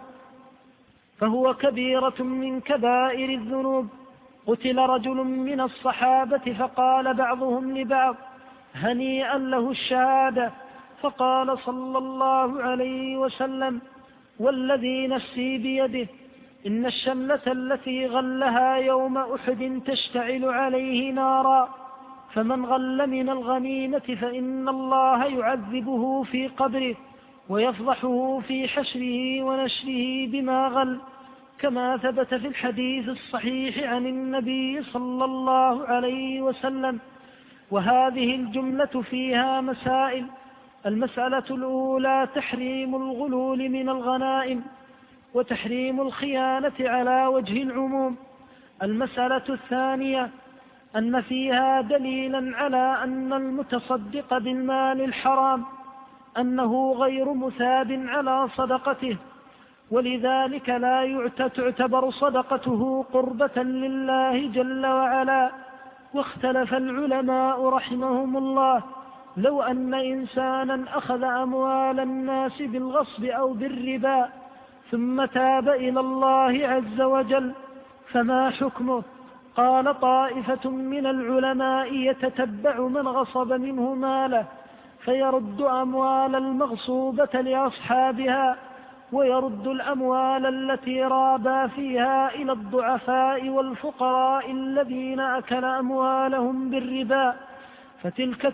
فهو كبيرة من كبائر الذنوب. قتل رجل من الصحابة فقال بعضهم لبعض هنيئا له الشهادة، فقال صلى الله عليه وسلم: والذي نفسي بيده إن الشملة التي غلها يوم أحد تشتعل عليه نارا، فمن غل من الغنيمة فإن الله يعذبه في قبره ويفضحه في حشره ونشره بما غل، كما ثبت في الحديث الصحيح عن النبي صلى الله عليه وسلم. وهذه الجملة فيها مسائل: المسألة الأولى تحريم الغلول من الغنائم وتحريم الخيانة على وجه العموم. المسألة الثانية أن فيها دليلا على أن المتصدق بالمال الحرام أنه غير مثاب على صدقته، ولذلك لا تعتبر صدقته قربة لله جل وعلا. واختلف العلماء رحمهم الله: لو أن إنسانا أخذ أموال الناس بالغصب أو بالربا ثم تاب إلى الله عز وجل فما حكمه؟ قال طائفة من العلماء: يتتبع من غصب منه ماله فيرد أموال المغصوبة لأصحابها، ويرد الأموال التي رابى فيها إلى الضعفاء والفقراء الذين أكل أموالهم بالربا، فتلك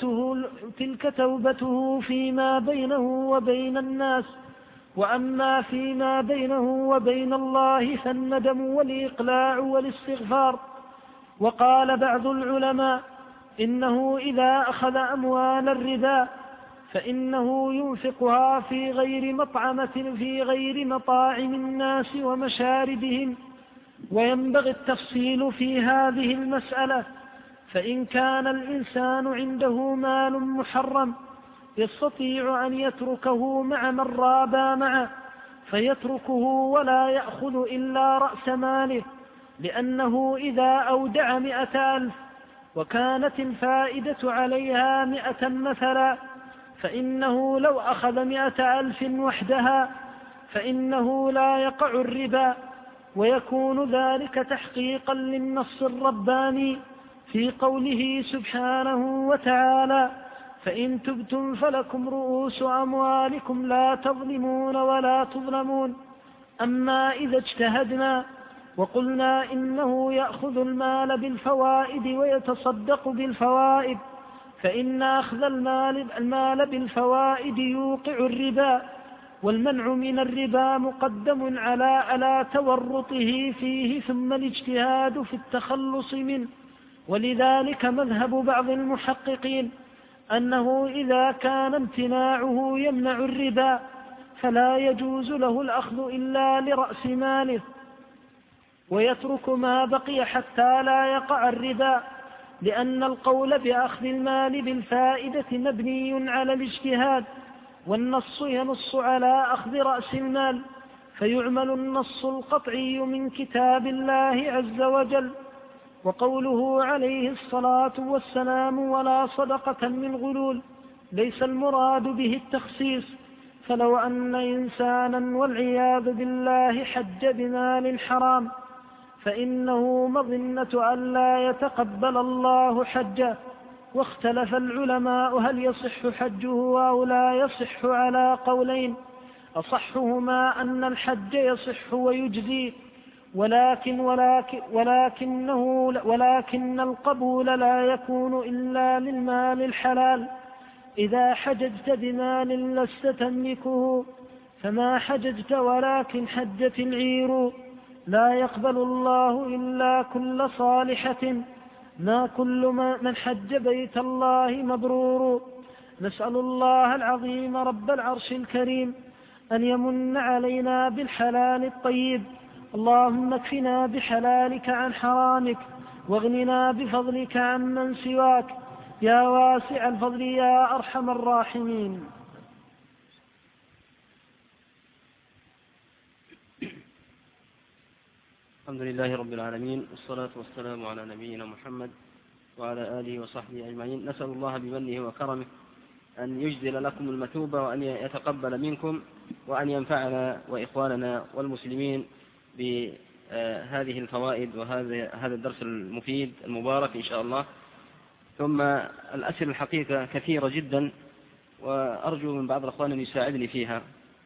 توبته فيما بينه وبين الناس. وأما فيما بينه وبين الله فالندم والإقلاع والاستغفار. وقال بعض العلماء: إنه إذا أخذ أموال الربا فإنه ينفقها في غير مطاعم الناس ومشاربهم. وينبغي التفصيل في هذه المسألة، فإن كان الإنسان عنده مال محرم يستطيع أن يتركه مع من رابى معه فيتركه ولا يأخذ إلا رأس ماله، لأنه إذا أودع 100,000 وكانت الفائدة عليها 100 مثلا، فإنه لو أخذ 100,000 وحدها فإنه لا يقع الربا، ويكون ذلك تحقيقا للنص الرباني في قوله سبحانه وتعالى: فإن تبتم فلكم رؤوس أموالكم لا تظلمون ولا تظلمون. أما إذا اجتهدنا وقلنا إنه يأخذ المال بالفوائد ويتصدق بالفوائد، فإن أخذ المال بالفوائد يوقع الربا، والمنع من الربا مقدم على تورطه فيه ثم الاجتهاد في التخلص منه. ولذلك مذهب بعض المحققين أنه إذا كان امتناعه يمنع الربا فلا يجوز له الأخذ إلا لرأس ماله، ويترك ما بقي حتى لا يقع الربا، لأن القول بأخذ المال بالفائدة مبني على الاجتهاد، والنص ينص على أخذ رأس المال، فيعمل النص القطعي من كتاب الله عز وجل. وقوله عليه الصلاة والسلام: ولا صدقة من غلول، ليس المراد به التخصيص. فلو أن إنسانا والعياذ بالله حج بمال حرام فإنه مظنة أن لا يتقبل الله حجه. واختلف العلماء هل يصح حجه أو لا يصح على قولين، أصحهما أن الحج يصح ويجزي، ولكن القبول لا يكون إلا للمال الحلال. إذا حججت بمال لست تملكه فما حججت، ولكن حجت العير. لا يقبل الله إلا كل صالحة، ما كل من حج بيت الله مبرور. نسأل الله العظيم رب العرش الكريم أن يمن علينا بالحلال الطيب. اللهم اكفنا بحلالك عن حرامك، واغننا بفضلك عمن سواك، يا واسع الفضل يا أرحم الراحمين. الحمد لله رب العالمين، والصلاة والسلام على نبينا محمد وعلى آله وصحبه أجمعين. نسأل الله بمنه وكرمه أن يجزل لكم المثوبة، وأن يتقبل منكم، وأن ينفعنا وإخواننا والمسلمين بهذه الفوائد وهذا الدرس المفيد المبارك إن شاء الله. ثم الأسئلة الحقيقة كثيرة جدا، وأرجو من بعض الأخوان أن يساعدني فيها.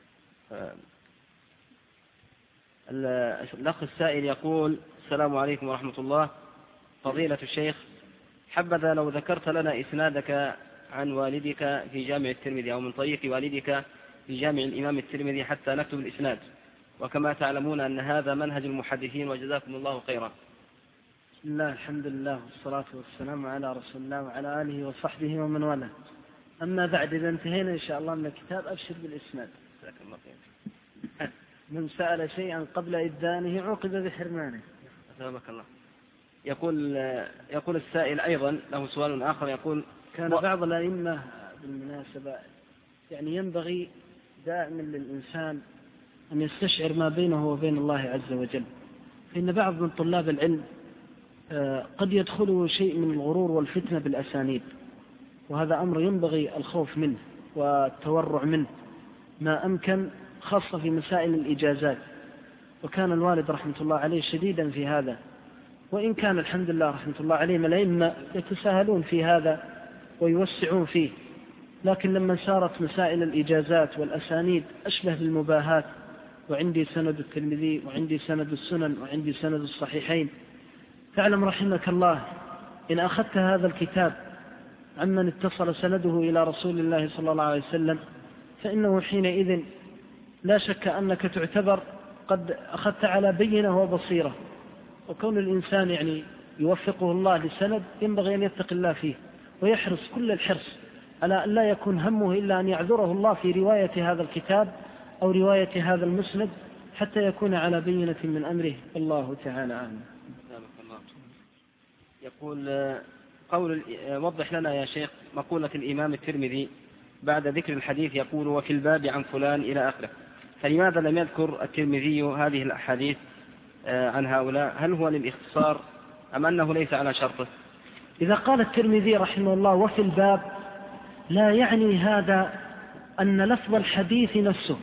الأخ السائل يقول: السلام عليكم ورحمة الله، فضيلة الشيخ، حبذا لو ذكرت لنا إسنادك عن والدك في جامع الترمذي أو من طريق والدك في جامع الإمام الترمذي حتى نكتب الإسناد، وكما تعلمون أن هذا منهج المحدثين، وجزاكم الله خيرا. بسم الله، الحمد لله، والصلاة والسلام على رسول الله وعلى آله وصحبه ومن والاه. أما بعد، إذا انتهينا إن شاء الله من الكتاب أبشر بالإسناد. من سأل شيئا قبل إذانه عوقب بحرمانه. أثابك الله. يقول السائل أيضا له سؤال آخر، يقول: كان بعض الأئمة بالمناسبة يعني ينبغي دائما للإنسان أن يستشعر ما بينه وبين الله عز وجل، فإن بعض من طلاب العلم قد يدخله شيء من الغرور والفتنة بالأسانيد، وهذا أمر ينبغي الخوف منه والتورع منه ما أمكن، خاصة في مسائل الإجازات. وكان الوالد رحمة الله عليه شديدا في هذا، وإن كان الحمد لله رحمة الله عليه الأئمة يتساهلون في هذا ويوسعون فيه، لكن لما صارت مسائل الإجازات والأسانيد أشبه بالمباهات، وعندي سند الترمذي وعندي سند السنن وعندي سند الصحيحين، فاعلم رحمك الله إن أخذت هذا الكتاب عمن اتصل سنده إلى رسول الله صلى الله عليه وسلم، فإنه حينئذ لا شك أنك تعتبر قد أخذت على بينة وبصيرة. وكون الإنسان يعني يوفقه الله لسند ينبغي أن يتقي الله فيه ويحرص كل الحرص على أن لا يكون همه إلا أن يعذره الله في رواية هذا الكتاب أو رواية هذا المسند، حتى يكون على بينة من أمره. الله تعالى أعلم. يقول: وضح لنا يا شيخ مقولة الإمام الترمذي بعد ذكر الحديث، يقول: وفي الباب عن فلان إلى آخره، فلماذا لم يذكر الترمذي هذه الأحاديث عن هؤلاء؟ هل هو للاختصار أم أنه ليس على شرطه؟ إذا قال الترمذي رحمه الله وفي الباب، لا يعني هذا أن لفظ الحديث نفسه،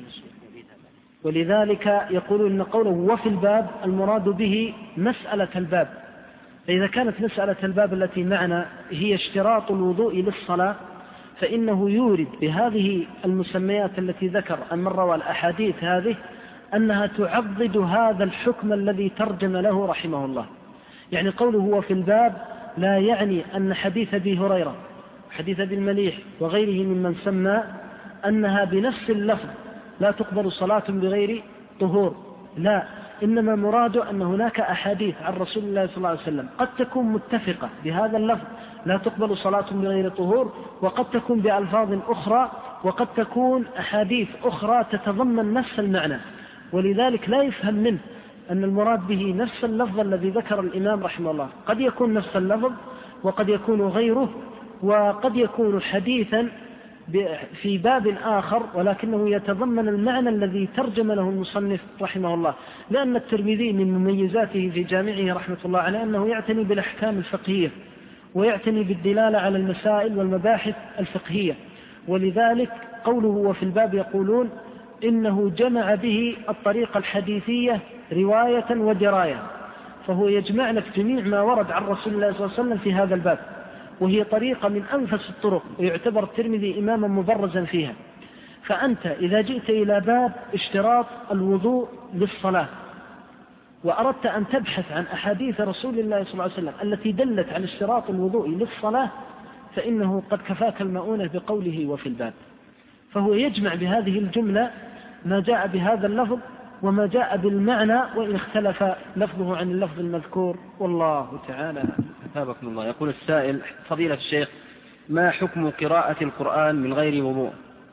ولذلك يقولون أن قوله وفي الباب المراد به مسألة الباب. فإذا كانت مسألة الباب التي معنا هي اشتراط الوضوء للصلاة، فإنه يورد بهذه المسميات التي ذكر أن روى الأحاديث هذه أنها تعضد هذا الحكم الذي ترجم له رحمه الله. يعني قوله هو في الباب لا يعني أن حديث أبي هريرة حديث أبي المليح وغيره ممن سمى أنها بنفس اللفظ لا تقبل صلاة بغير طهور، لا، إنما مراد أن هناك أحاديث عن رسول الله صلى الله عليه وسلم قد تكون متفقة بهذا اللفظ لا تقبل صلاة بغير طهور، وقد تكون بألفاظ أخرى، وقد تكون أحاديث أخرى تتضمن نفس المعنى. ولذلك لا يفهم منه أن المراد به نفس اللفظ الذي ذكر الإمام رحمه الله، قد يكون نفس اللفظ وقد يكون غيره، وقد يكون حديثا في باب آخر ولكنه يتضمن المعنى الذي ترجم له المصنف رحمه الله. لأن الترمذي من مميزاته في جامعه رحمة الله عليه أنه يعتني بالأحكام الفقهية ويعتني بالدلالة على المسائل والمباحث الفقهية، ولذلك قوله وفي الباب يقولون إنه جمع به الطريقة الحديثية رواية ودراية، فهو يجمع لك جميع ما ورد عن رسول الله صلى الله عليه وسلم في هذا الباب، وهي طريقة من أنفس الطرق، ويعتبر الترمذي إماما مبرزا فيها. فأنت إذا جئت إلى باب اشتراط الوضوء للصلاة وأردت أن تبحث عن أحاديث رسول الله صلى الله عليه وسلم التي دلت على اشتراط الوضوء للصلاة، فإنه قد كفاك المؤونة بقوله وفي الباب. فهو يجمع بهذه الجملة ما جاء بهذا اللفظ وما جاء بالمعنى، وإن اختلف لفظه عن اللفظ المذكور. والله تعالى أثابكم الله. يقول السائل: فضيلة الشيخ، ما حكم قراءة القرآن من غير وضوء؟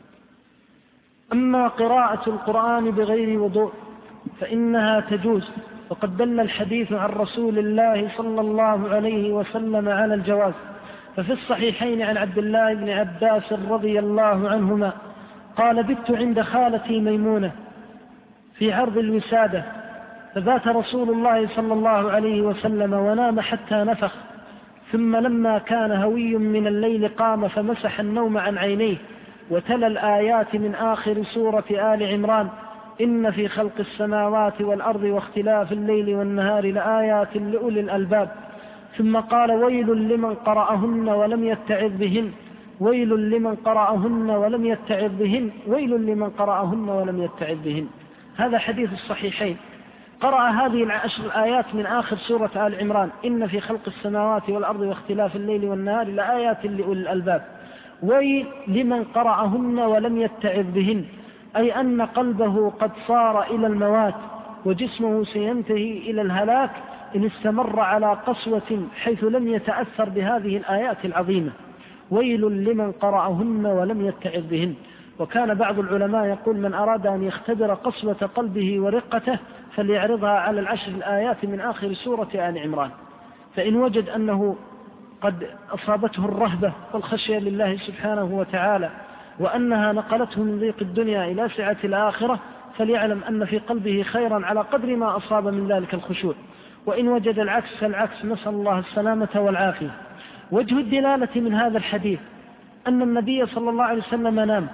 أما قراءة القرآن بغير وضوء فإنها تجوز، وقد دل الحديث عن رسول الله صلى الله عليه وسلم على الجواز. ففي الصحيحين عن عبد الله بن عباس رضي الله عنهما قال: بت عند خالتي ميمونة في عرض الوسادة، فبات رسول الله صلى الله عليه وسلم ونام حتى نفخ، ثم لما كان هوي من الليل قام فمسح النوم عن عينيه وتلا الآيات من آخر سورة آل عمران: إن في خلق السماوات والأرض واختلاف الليل والنهار لآيات لأولي الألباب. ثم قال: ويل لمن قرأهن ولم يتعظ بهن، ويل لمن قرأهن ولم يتعظ بهن، ويل لمن قرأهن ولم يتعظ بهن. هذا حديث الصحيحين. قرأ هذه العشر الآيات من آخر سورة آل عمران: إن في خلق السماوات والأرض واختلاف الليل والنهار لآيات لأولي الألباب. ويل لمن قرأهن ولم يتعظ بهن، أي أن قلبه قد صار إلى الموات وجسمه سينتهي إلى الهلاك إن استمر على قسوة حيث لم يتأثر بهذه الآيات العظيمة. ويل لمن قرأهن ولم يتعظ بهن. وكان بعض العلماء يقول: من أراد أن يختبر قسوة قلبه ورقته فليعرضها على العشر الآيات من آخر سورة آل عمران، فإن وجد أنه قد أصابته الرهبة والخشية لله سبحانه وتعالى وأنها نقلته من ضيق الدنيا إلى سعة الآخرة فليعلم أن في قلبه خيرا على قدر ما أصاب من ذلك الخشوع. وإن وجد العكس فالعكس، نسأل الله السلامة والعافية. وجه الدلالة من هذا الحديث أن النبي صلى الله عليه وسلم نام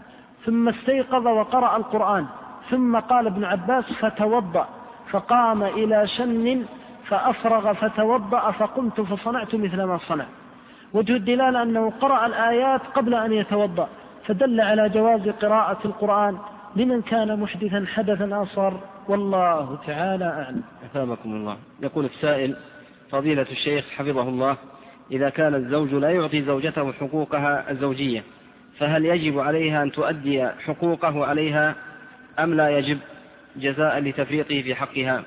ثم استيقظ وقرأ القرآن، ثم قال ابن عباس: فتوضأ، فقام إلى شن فأفرغ فتوضأ، فقمت فصنعت مثل ما صنع. وجه الدلالة أنه قرأ الآيات قبل أن يتوضأ، فدل على جواز قراءة القرآن لمن كان محدثا حدثا أصغر، والله تعالى أعلم. أثابكم الله. يقول السائل: فضيلة الشيخ حفظه الله، إذا كان الزوج لا يعطي زوجته حقوقها الزوجية فهل يجب عليها أن تؤدي حقوقه عليها أم لا يجب، جزاء لتفريطه في حقها؟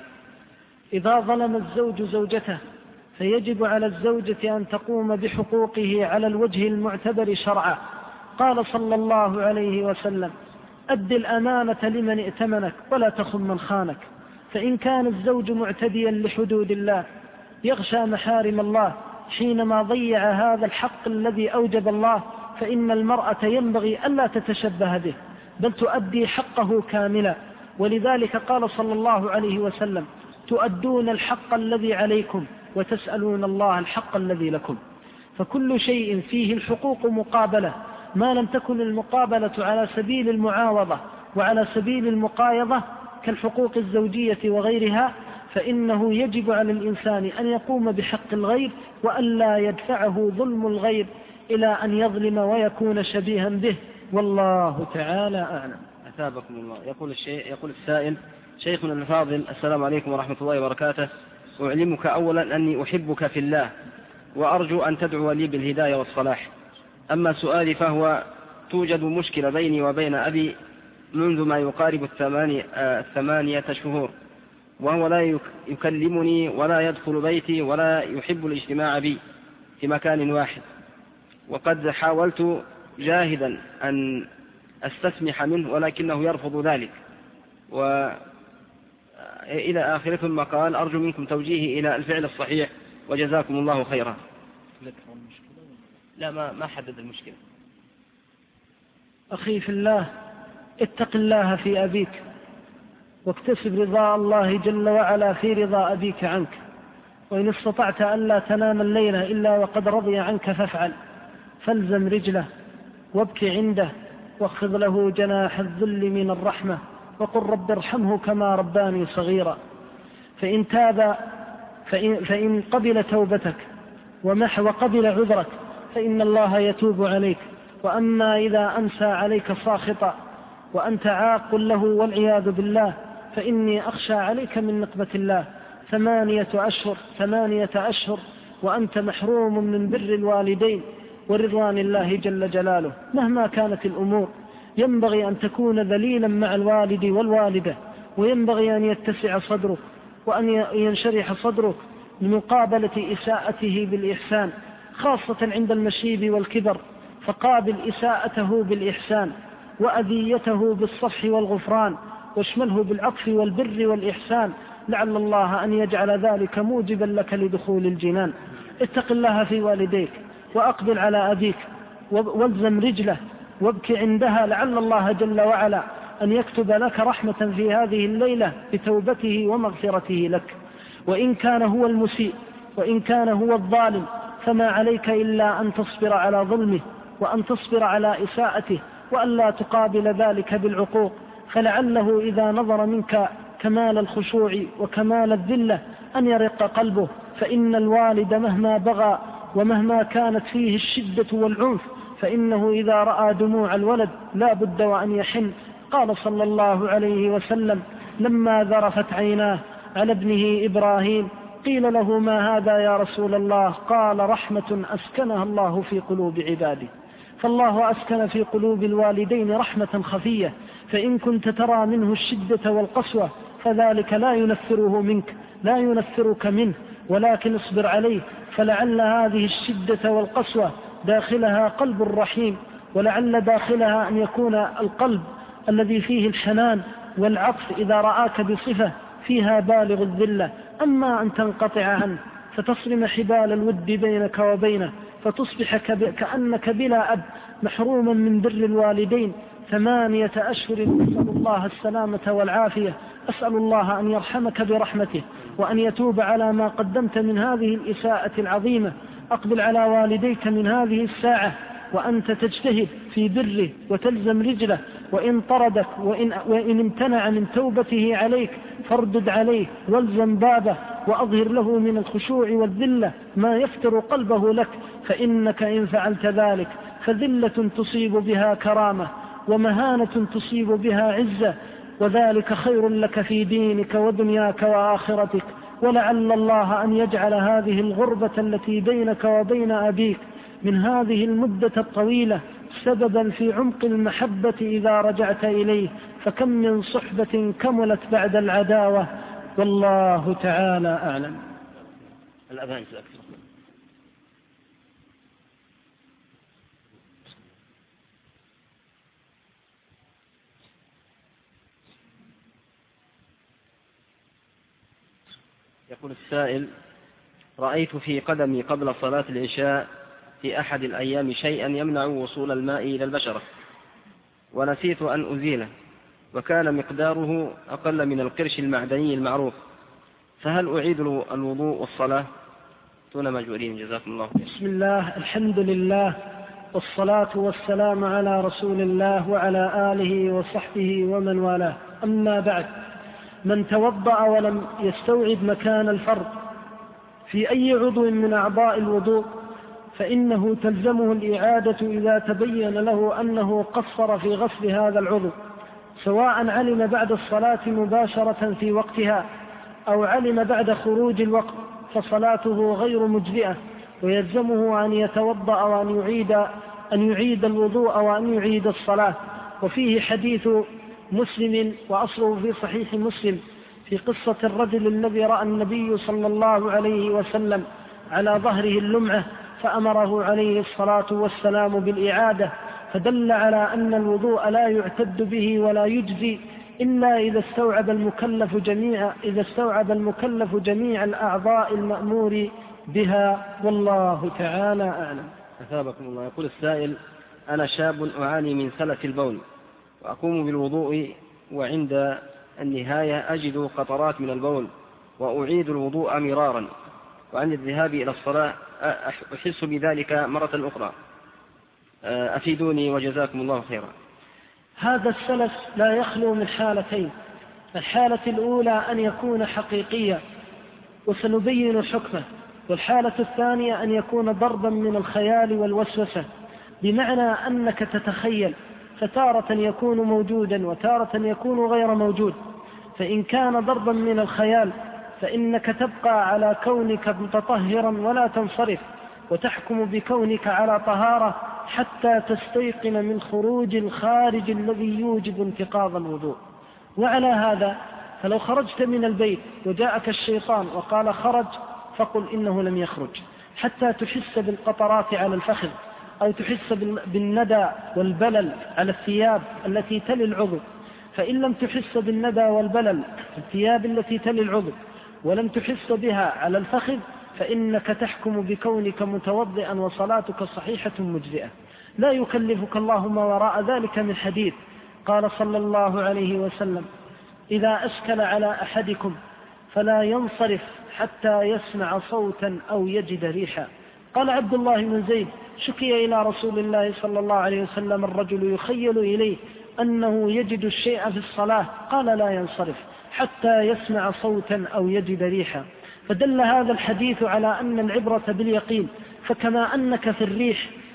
إذا ظلم الزوج زوجته فيجب على الزوجة أن تقوم بحقوقه على الوجه المعتبر شرعا. قال صلى الله عليه وسلم: أد الأمانة لمن ائتمنك ولا تخن من خانك. فإن كان الزوج معتديا لحدود الله يغشى محارم الله حينما ضيع هذا الحق الذي أوجب الله، فإن المرأة ينبغي ألا تتشبه به بل تؤدي حقه كاملا. ولذلك قال صلى الله عليه وسلم: تؤدون الحق الذي عليكم وتسألون الله الحق الذي لكم. فكل شيء فيه الحقوق مقابلة، ما لم تكن المقابلة على سبيل المعاوضة وعلى سبيل المقايضة كالحقوق الزوجية وغيرها، فإنه يجب على الإنسان أن يقوم بحق الغير وأن لا يدفعه ظلم الغير إلى أن يظلم ويكون شبيها به، والله تعالى أعلم. أثابكم الله. يقول السائل: شيخنا الفاضل، السلام عليكم ورحمة الله وبركاته. أعلمك أولا أني أحبك في الله وأرجو أن تدعو لي بالهداية والصلاح. أما سؤالي فهو: توجد مشكلة بيني وبين أبي منذ ما يقارب 8 شهور، وهو لا يكلمني ولا يدخل بيتي ولا يحب الاجتماع بي في مكان واحد، وقد حاولت جاهدا أن أستسمح منه ولكنه يرفض ذلك، وإلى آخره. ثم قال: أرجو منكم توجيهي إلى الفعل الصحيح وجزاكم الله خيرا. لا، ما حدد المشكلة. أخي في الله، اتق الله في أبيك واكتسب رضا الله جل وعلا في رضا أبيك عنك، وإن استطعت ألا تنام الليلة إلا وقد رضي عنك فافعل. فالزم رجله وابكي عنده واخفض له جناح الذل من الرحمة وقل رب ارحمه كما رباني صغيرا. فإن تاب فإن قبل توبتك وقبل عذرك فإن الله يتوب عليك. وأما إذا أمسى عليك ساخطا وأنت عاق له والعياذ بالله فإني أخشى عليك من نقمة الله 8 أشهر وأنت محروم من بر الوالدين ورضوان الله جل جلاله. مهما كانت الأمور ينبغي أن تكون ذليلا مع الوالد والوالدة، وينبغي أن يتسع صدرك وأن ينشرح صدرك لمقابلة إساءته بالإحسان، خاصة عند المشيب والكبر، فقابل إساءته بالإحسان وأذيته بالصفح والغفران، واشمله بالعطف والبر والإحسان، لعل الله أن يجعل ذلك موجبا لك لدخول الجنان. اتق الله في والديك وأقبل على أبيك والزم رجله وابكي عندها، لعل الله جل وعلا أن يكتب لك رحمة في هذه الليلة بتوبته ومغفرته لك. وإن كان هو المسيء وإن كان هو الظالم فما عليك إلا أن تصبر على ظلمه وأن تصبر على إساءته وأن لا تقابل ذلك بالعقوق، فلعله إذا نظر منك كمال الخشوع وكمال الذلة أن يرق قلبه، فإن الوالد مهما بغى ومهما كانت فيه الشدة والعنف فإنه إذا رأى دموع الولد لا بد وأن يحن. قال صلى الله عليه وسلم لما ذرفت عيناه على ابنه إبراهيم قيل له ما هذا يا رسول الله؟ قال رحمة أسكنها الله في قلوب عباده. فالله أسكن في قلوب الوالدين رحمة خفية، فإن كنت ترى منه الشدة والقسوة فذلك لا ينفره منك، لا ينفرك منه، ولكن اصبر عليه، فلعل هذه الشدة والقسوة داخلها قلب الرحيم، ولعل داخلها أن يكون القلب الذي فيه الحنان والعطف إذا رآك بصفة فيها بالغ الذلة. أما أن تنقطع عنه فتصرم حبال الود بينك وبينه، فتصبح كأنك بلا أب محروما من بر الوالدين 8 أشهر. أسأل الله السلامة والعافية، أسأل الله أن يرحمك برحمته وأن يتوب على ما قدمت من هذه الإساءة العظيمة. أقبل على والديك من هذه الساعة وأنت تجتهد في بره وتلزم رجله، وإن طردك وإن امتنع من توبته عليك فاردد عليه والزم بابه، وأظهر له من الخشوع والذلة ما يفتر قلبه لك، فإنك إن فعلت ذلك فذلة تصيب بها كرامة، ومهانة تصيب بها عزة، وذلك خير لك في دينك ودنياك وآخرتك. ولعل الله أن يجعل هذه الغربة التي بينك وبين أبيك من هذه المدة الطويلة سببا في عمق المحبة إذا رجعت إليه، فكم من صحبة كملت بعد العداوة، والله تعالى أعلم. الأذان أكثر. يقول السائل: رأيت في قدمي قبل صلاة العشاء في أحد الأيام شيئا يمنع وصول الماء إلى البشرة، ونسيت أن أزيله، وكان مقداره أقل من القرش المعدني المعروف، فهل أعيد الوضوء والصلاة؟ دون مجهولين جزاكم الله خير. بسم الله، الحمد لله، والصلاة والسلام على رسول الله وعلى آله وصحبه ومن والاه. أما بعد، من توضأ ولم يستوعب مكان الفرض في أي عضو من أعضاء الوضوء فإنه تلزمه الإعادة إذا تبين له أنه قصر في غسل هذا العضو، سواء علم بعد الصلاة مباشرة في وقتها أو علم بعد خروج الوقت، فصلاته غير مجزئة، ويلزمه أن يتوضأ وأن يعيد الوضوء وأن يعيد الصلاة. وفيه حديث مسلم وأصله في صحيح مسلم في قصة الرجل الذي رأى النبي صلى الله عليه وسلم على ظهره اللمعة فأمره عليه الصلاة والسلام بالإعادة، فدل على أن الوضوء لا يعتد به ولا يجزي إلا إذا استوعب المكلف جميع الأعضاء المأمور بها، والله تعالى أعلم. أثابكم الله. يقول السائل: أنا شاب أعاني من سلة البول، وأقوم بالوضوء وعند النهاية أجد قطرات من البول، وأعيد الوضوء مرارا، وعند الذهاب إلى الصلاة أحس بذلك مرة أخرى، أفيدوني وجزاكم الله خيرا. هذا السلس لا يخلو من حالتين: الحالة الأولى أن يكون حقيقيا وسنبين حكمه، والحالة الثانية أن يكون ضربا من الخيال والوسوسة، بمعنى أنك تتخيل، فتارة يكون موجودا وتارة يكون غير موجود. فإن كان ضربا من الخيال فإنك تبقى على كونك متطهرا ولا تنصرف، وتحكم بكونك على طهارة حتى تستيقن من خروج الخارج الذي يوجب انتقاض الوضوء. وعلى هذا فلو خرجت من البيت وجاءك الشيطان وقال خرج، فقل إنه لم يخرج، حتى تحس بالقطرات على الفخذ، أو تحس بالندى والبلل على الثياب التي تلي العضو. فإن لم تحس بالندى والبلل في الثياب التي تلي العضو ولم تحس بها على الفخذ، فإنك تحكم بكونك متوضئا وصلاتك صحيحة مجزئة. لا يكلفك الله ما وراء ذلك من حديث. قال صلى الله عليه وسلم: إذا أشكل على أحدكم فلا ينصرف حتى يسمع صوتا أو يجد ريحا. قال عبد الله بن زيد: شكي إلى رسول الله صلى الله عليه وسلم الرجل يخيل إليه أنه يجد الشيء في الصلاة، قال: لا ينصرف حتى يسمع صوتا أو يجد ريحا. فدل هذا الحديث على أن العبرة باليقين، فكما أنك في الريح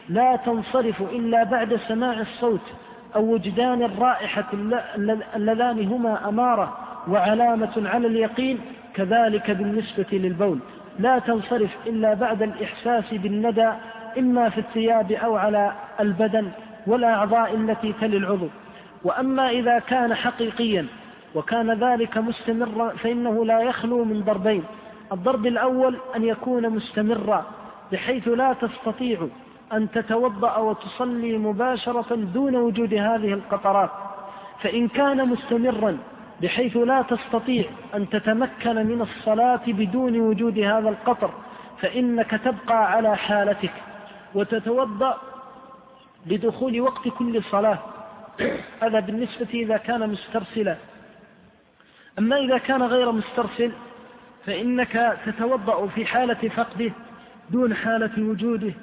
لا تنصرف إلا بعد سماع الصوت أو وجدان الرائحة اللذان هما أمارة وعلامة على اليقين، كذلك بالنسبة للبول لا تنصرف إلا بعد الإحساس بالندى إما في الثياب أو على البدن والأعضاء التي تلي العضو. وأما إذا كان حقيقيا وكان ذلك مستمرا فإنه لا يخلو من ضربين: الضرب الأول أن يكون مستمرا بحيث لا تستطيع أن تتوضأ وتصلي مباشرة دون وجود هذه القطرات، فإن كان مستمرا بحيث لا تستطيع أن تتمكن من الصلاة بدون وجود هذا القطر فإنك تبقى على حالتك وتتوضأ بدخول وقت كل صلاة. هذا بالنسبة إذا كان مسترسلا. أما إذا كان غير مسترسل فإنك تتوضأ في حالة فقده دون حالة وجوده.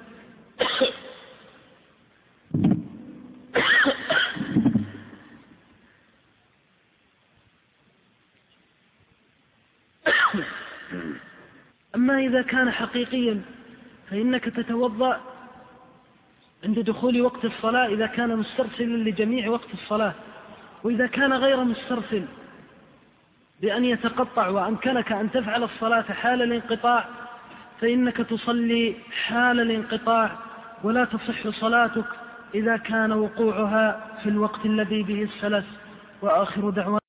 أما إذا كان حقيقيا فإنك تتوضأ عند دخول وقت الصلاة إذا كان مسترسلا لجميع وقت الصلاة. وإذا كان غير مسترسل بأن يتقطع وأمكنك أن تفعل الصلاة حال الانقطاع فإنك تصلي حال الانقطاع ولا تصح صلاتك إذا كان وقوعها في الوقت الذي به السلس. وآخر دعوانا